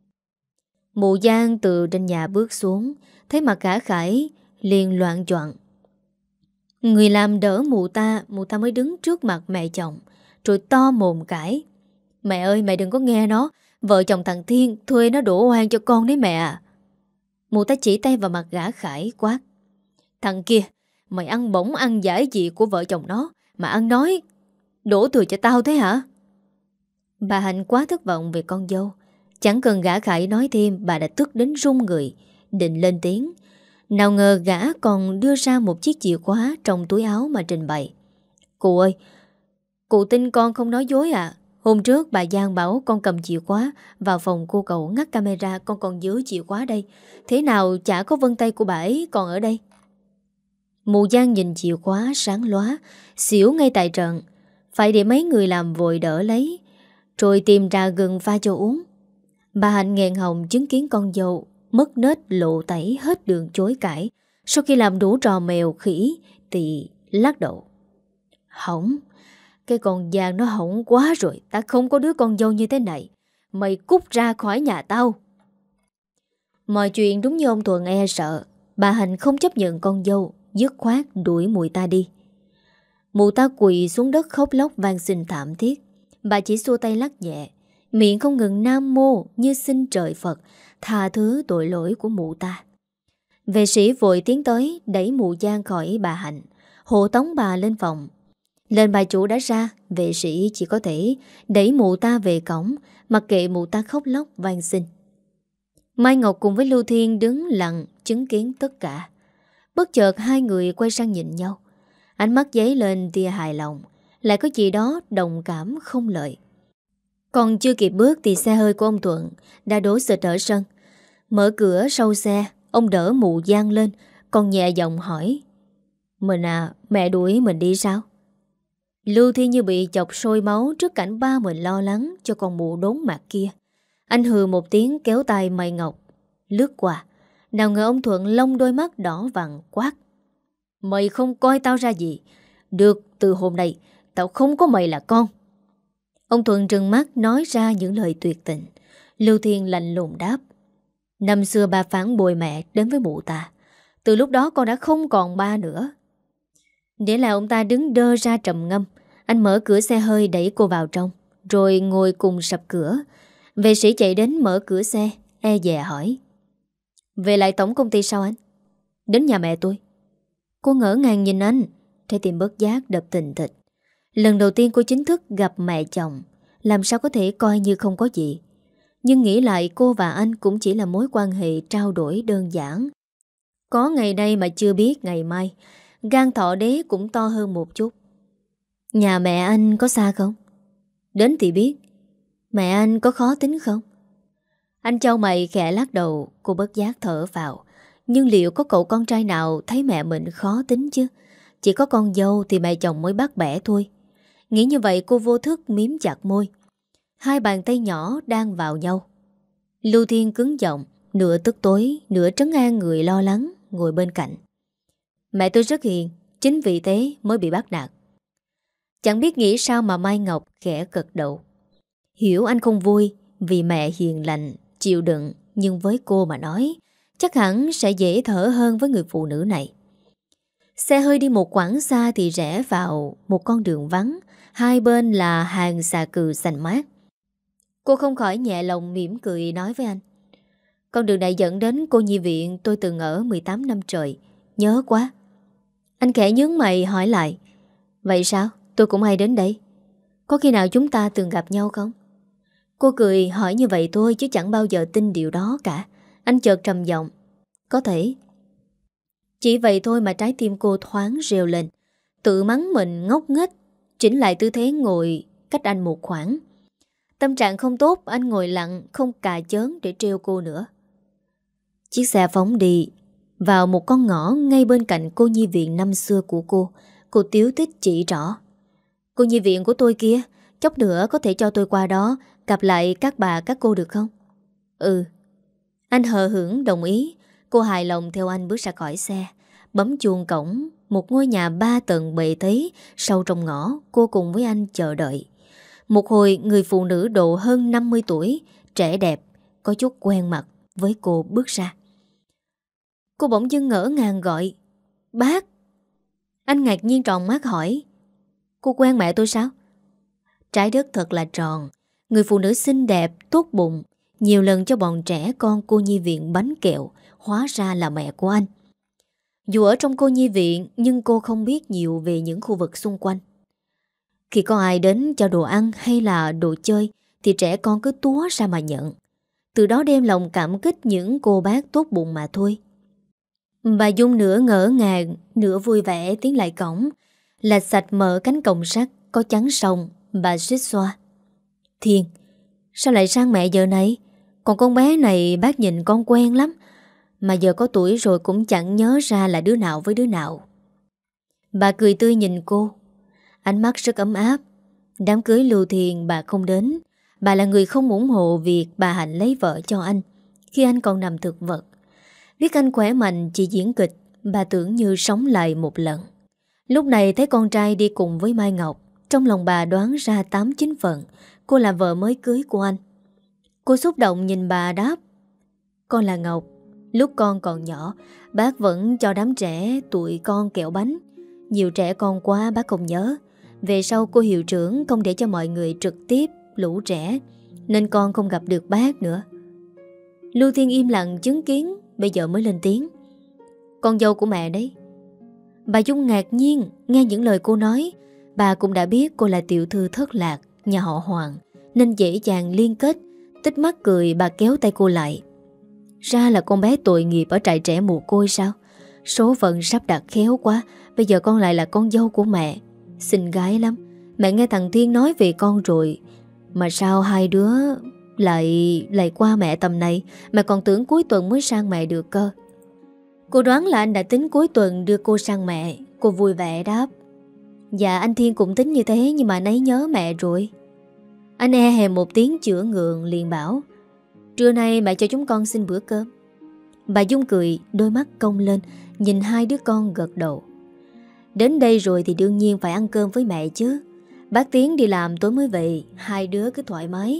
Mụ Giang từ trên nhà bước xuống, thấy mặt gã Khải liền loạn choạng. Người làm đỡ mụ ta, mụ ta mới đứng trước mặt mẹ chồng, rồi to mồm cãi. Mẹ ơi, mẹ đừng có nghe nó. Vợ chồng thằng Thiên thuê nó đổ oan cho con đấy mẹ à. Mụ ta chỉ tay vào mặt gã Khải quát. Thằng kia, mày ăn bổng ăn giải gì của vợ chồng nó mà ăn nói đổ thừa cho tao thế hả? Bà Hạnh quá thất vọng về con dâu, Chẳng cần gã Khải nói thêm, bà đã tức đến run người, định lên tiếng. Nào ngờ gã còn đưa ra một chiếc chìa khóa trong túi áo mà trình bày. Cụ ơi, cụ tin con không nói dối à? Hôm trước bà Giang bảo con cầm chìa khóa vào phòng cô cậu ngắt camera, con còn giữ chìa khóa đây. Thế nào chả có vân tay của bà ấy còn ở đây? Mụ Giang nhìn chìa khóa sáng lóa, xỉu ngay tại trận. Phải để mấy người làm vội đỡ lấy, rồi tìm trà gừng pha cho uống. Bà Hạnh nghẹn họng chứng kiến con dâu mất nết lộ tẩy hết đường chối cãi. Sau khi làm đủ trò mèo khỉ thì lắc đầu. Hỏng, cái con Giang nó hỏng quá rồi. Ta không có đứa con dâu như thế này. Mày cút ra khỏi nhà tao. Mọi chuyện đúng như ông Thuận e sợ. Bà Hạnh không chấp nhận con dâu, dứt khoát đuổi mùi ta đi. Mụ ta quỳ xuống đất khóc lóc van xin thảm thiết. Bà chỉ xua tay lắc nhẹ, miệng không ngừng nam mô như xin trời Phật tha thứ tội lỗi của mụ ta. Vệ sĩ vội tiến tới đẩy mụ Giang khỏi bà Hạnh, hộ tống bà lên phòng. Lên bà chủ đã ra, vệ sĩ chỉ có thể đẩy mụ ta về cổng, mặc kệ mụ ta khóc lóc van xin. Mai Ngọc cùng với Lưu Thiên đứng lặng chứng kiến tất cả. Bất chợt hai người quay sang nhìn nhau, ánh mắt dấy lên tia hài lòng, lại có gì đó đồng cảm không lợi. Còn chưa kịp bước thì xe hơi của ông Thuận đã đổ xịt ở sân. Mở cửa sau xe, ông đỡ mụ Giang lên, còn nhẹ giọng hỏi: Mình à, mẹ đuổi mình đi sao? Lưu Thiên như bị chọc sôi máu trước cảnh ba mình lo lắng cho con mụ đốn mặt kia. Anh hừ một tiếng kéo tay Mai Ngọc lướt qua. Nào ngờ ông Thuận lông đôi mắt đỏ vằn quát: Mày không coi tao ra gì? Được, từ hôm nay tao không có mày là con. Ông Thuận trừng mắt nói ra những lời tuyệt tình. Lưu Thiên lạnh lùng đáp: Năm xưa ba phản bội mẹ đến với mụ ta. Từ lúc đó con đã không còn ba nữa. Để là ông ta đứng đơ ra trầm ngâm. Anh mở cửa xe hơi đẩy cô vào trong, rồi ngồi cùng sập cửa. Vệ sĩ chạy đến mở cửa xe, e dè hỏi: Về lại tổng công ty sao anh? Đến nhà mẹ tôi. Cô ngỡ ngàng nhìn anh, trái tim bất giác đập thình thịch. Lần đầu tiên cô chính thức gặp mẹ chồng, làm sao có thể coi như không có gì. Nhưng nghĩ lại cô và anh cũng chỉ là mối quan hệ trao đổi đơn giản. Có ngày đây mà chưa biết ngày mai, gan thọ đế cũng to hơn một chút. Nhà mẹ anh có xa không? Đến thì biết. Mẹ anh có khó tính không? Anh Châu mày khẽ lắc đầu. Cô bất giác thở vào. Nhưng liệu có cậu con trai nào thấy mẹ mình khó tính chứ? Chỉ có con dâu thì mẹ chồng mới bắt bẻ thôi. Nghĩ như vậy cô vô thức miếm chặt môi. Hai bàn tay nhỏ đang vào nhau. Lưu Thiên cứng giọng, nửa tức tối, nửa trấn an người lo lắng ngồi bên cạnh. Mẹ tôi rất hiền, chính vì thế mới bị bắt nạt. Chẳng biết nghĩ sao mà Mai Ngọc khẽ gật đầu. Hiểu anh không vui vì mẹ hiền lành, chịu đựng, nhưng với cô mà nói, chắc hẳn sẽ dễ thở hơn với người phụ nữ này. Xe hơi đi một quãng xa thì rẽ vào một con đường vắng, hai bên là hàng xà cừ xanh mát. Cô không khỏi nhẹ lòng mỉm cười nói với anh: Con đường này dẫn đến cô nhi viện tôi từng ở mười tám năm trời, nhớ quá. Anh khẽ nhướng mày hỏi lại: Vậy sao? Tôi cũng hay đến đây. Có khi nào chúng ta từng gặp nhau không? Cô cười hỏi như vậy thôi chứ chẳng bao giờ tin điều đó cả. Anh chợt trầm giọng: Có thể. Chỉ vậy thôi mà trái tim cô thoáng reo lên. Tự mắng mình ngốc nghếch, chỉnh lại tư thế ngồi cách anh một khoảng. Tâm trạng không tốt, anh ngồi lặng không cà chớn để trêu cô nữa. Chiếc xe phóng đi vào một con ngõ ngay bên cạnh cô nhi viện năm xưa của cô. Cô tiếu tích chỉ rõ: Cô nhi viện của tôi kia, chốc nữa có thể cho tôi qua đó gặp lại các bà các cô được không? Ừ. Anh hờ hững đồng ý. Cô hài lòng theo anh bước ra khỏi xe, bấm chuông cổng một ngôi nhà ba tầng bề thế sâu trong ngõ. Cô cùng với anh chờ đợi. Một hồi người phụ nữ độ hơn năm mươi tuổi, trẻ đẹp, có chút quen mặt với cô bước ra. Cô bỗng dưng ngỡ ngàng gọi: Bác. Anh ngạc nhiên tròn mắt hỏi: Cô quen mẹ tôi sao? Trái đất thật là tròn. Người phụ nữ xinh đẹp, tốt bụng, nhiều lần cho bọn trẻ con cô nhi viện bánh kẹo, hóa ra là mẹ của anh. Dù ở trong cô nhi viện, nhưng cô không biết nhiều về những khu vực xung quanh. Khi có ai đến cho đồ ăn hay là đồ chơi thì trẻ con cứ túa ra mà nhận. từ đó đem lòng cảm kích những cô bác tốt bụng mà thôi. Bà Dung nửa ngỡ ngàng, nửa vui vẻ tiến lại cổng, lạch sạch mở cánh cổng sắt có chắn sòng. Bà suýt xoa: Thiên, sao lại sang mẹ giờ này? Còn con bé này bác nhìn con quen lắm, mà giờ có tuổi rồi cũng chẳng nhớ ra là đứa nào với đứa nào. Bà cười tươi nhìn cô, ánh mắt rất ấm áp. Đám cưới Lưu Thiên bà không đến. Bà là người không ủng hộ việc bà Hạnh lấy vợ cho anh khi anh còn nằm thực vật. Biết anh khỏe mạnh chỉ diễn kịch, bà tưởng như sống lại một lần. Lúc này thấy con trai đi cùng với Mai Ngọc, trong lòng bà đoán ra tám chín phần cô là vợ mới cưới của anh. Cô xúc động nhìn bà đáp: Con là Ngọc. Lúc con còn nhỏ, bác vẫn cho đám trẻ tụi con kẹo bánh. Nhiều trẻ con quá bác không nhớ. Về sau cô hiệu trưởng không để cho mọi người trực tiếp lũ trẻ, nên con không gặp được bác nữa. Lưu Thiên im lặng chứng kiến, bây giờ mới lên tiếng: Con dâu của mẹ đấy. Bà Dung ngạc nhiên nghe những lời cô nói. Bà cũng đã biết cô là tiểu thư thất lạc, nhà họ Hoàng, nên dễ dàng liên kết. Tích mắt cười, bà kéo tay cô lại: Ra là con bé tội nghiệp ở trại trẻ mồ côi sao? Số phận sắp đặt khéo quá. Bây giờ con lại là con dâu của mẹ. Xinh gái lắm. Mẹ nghe thằng Thiên nói về con rồi. Mà sao hai đứa lại lại qua mẹ tầm này? Mẹ còn tưởng cuối tuần mới sang mẹ được cơ. Cô đoán là anh đã tính cuối tuần đưa cô sang mẹ. Cô vui vẻ đáp: Dạ anh Thiên cũng tính như thế, nhưng mà anh ấy nhớ mẹ rồi. Anh e hèm một tiếng chữa ngượng liền bảo: Trưa nay mẹ cho chúng con xin bữa cơm. Bà Dung cười, đôi mắt cong lên nhìn hai đứa con gật đầu. Đến đây rồi thì đương nhiên phải ăn cơm với mẹ chứ. Bác Tiến đi làm tối mới về, hai đứa cứ thoải mái.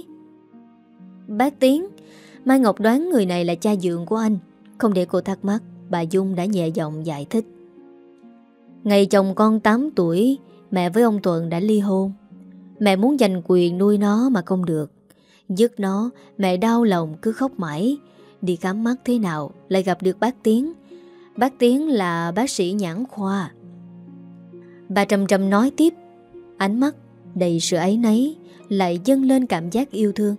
Bác Tiến? Mai Ngọc đoán người này là cha dượng của anh. Không để cô thắc mắc, bà Dung đã nhẹ giọng giải thích: Ngày chồng con tám tuổi, mẹ với ông Tuần đã ly hôn. Mẹ muốn giành quyền nuôi nó mà không được. Dứt nó, mẹ đau lòng cứ khóc mãi. Đi khám mắt thế nào lại gặp được bác Tiến. Bác Tiến là bác sĩ nhãn khoa. Bà trầm trầm nói tiếp, ánh mắt đầy sự áy náy, lại dâng lên cảm giác yêu thương.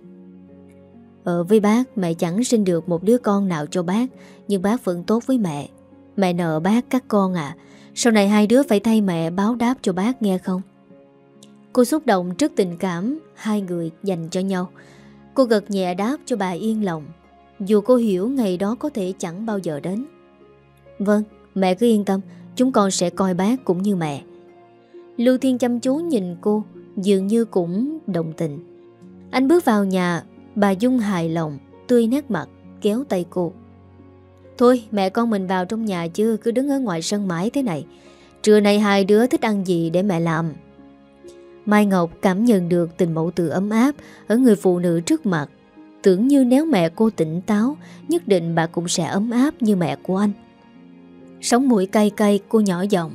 Ở với bác, mẹ chẳng sinh được một đứa con nào cho bác, nhưng bác vẫn tốt với mẹ. Mẹ nợ bác các con à. Sau này hai đứa phải thay mẹ báo đáp cho bác nghe không? Cô xúc động trước tình cảm hai người dành cho nhau. Cô gật nhẹ đáp cho bà yên lòng, dù cô hiểu ngày đó có thể chẳng bao giờ đến. Vâng, mẹ cứ yên tâm, chúng con sẽ coi bác cũng như mẹ. Lưu Thiên chăm chú nhìn cô, dường như cũng đồng tình. Anh bước vào nhà, bà Dung hài lòng, tươi nét mặt, kéo tay cô. Thôi mẹ con mình vào trong nhà chứ, cứ đứng ở ngoài sân mãi thế này. Trưa nay hai đứa thích ăn gì để mẹ làm. Mai Ngọc cảm nhận được tình mẫu tử ấm áp ở người phụ nữ trước mặt. Tưởng như nếu mẹ cô tỉnh táo, nhất định bà cũng sẽ ấm áp như mẹ của anh. Sống mũi cay cay, cô nhỏ giọng: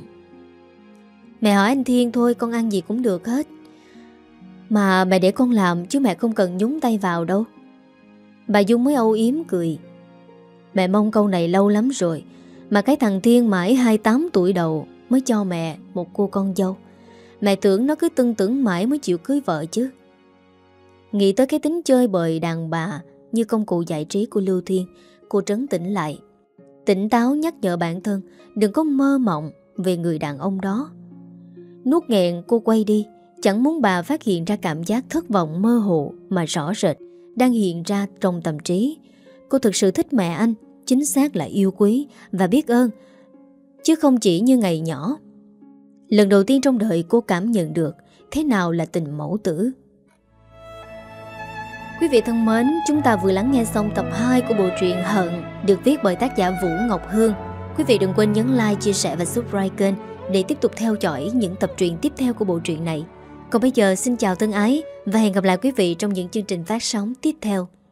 Mẹ hỏi anh Thiên thôi, con ăn gì cũng được hết. Mà mẹ để con làm chứ mẹ không cần nhúng tay vào đâu. Bà Dung mới âu yếm cười: Mẹ mong câu này lâu lắm rồi, mà cái thằng Thiên mãi hai mươi tám tuổi đầu mới cho mẹ một cô con dâu. Mẹ tưởng nó cứ tưng tưởng mãi mới chịu cưới vợ chứ. Nghĩ tới cái tính chơi bời đàn bà như công cụ giải trí của Lưu Thiên, cô trấn tĩnh lại, tỉnh táo nhắc nhở bản thân đừng có mơ mộng về người đàn ông đó. Nuốt nghẹn, cô quay đi, chẳng muốn bà phát hiện ra cảm giác thất vọng mơ hồ mà rõ rệt đang hiện ra trong tâm trí. Cô thực sự thích mẹ anh, chính xác là yêu quý và biết ơn, chứ không chỉ như ngày nhỏ. Lần đầu tiên trong đời cô cảm nhận được thế nào là tình mẫu tử. Quý vị thân mến, chúng ta vừa lắng nghe xong tập hai của bộ truyện Hận, được viết bởi tác giả Vũ Ngọc Hương. Quý vị đừng quên nhấn like, chia sẻ và subscribe kênh để tiếp tục theo dõi những tập truyện tiếp theo của bộ truyện này. Còn bây giờ xin chào thân ái và hẹn gặp lại quý vị trong những chương trình phát sóng tiếp theo.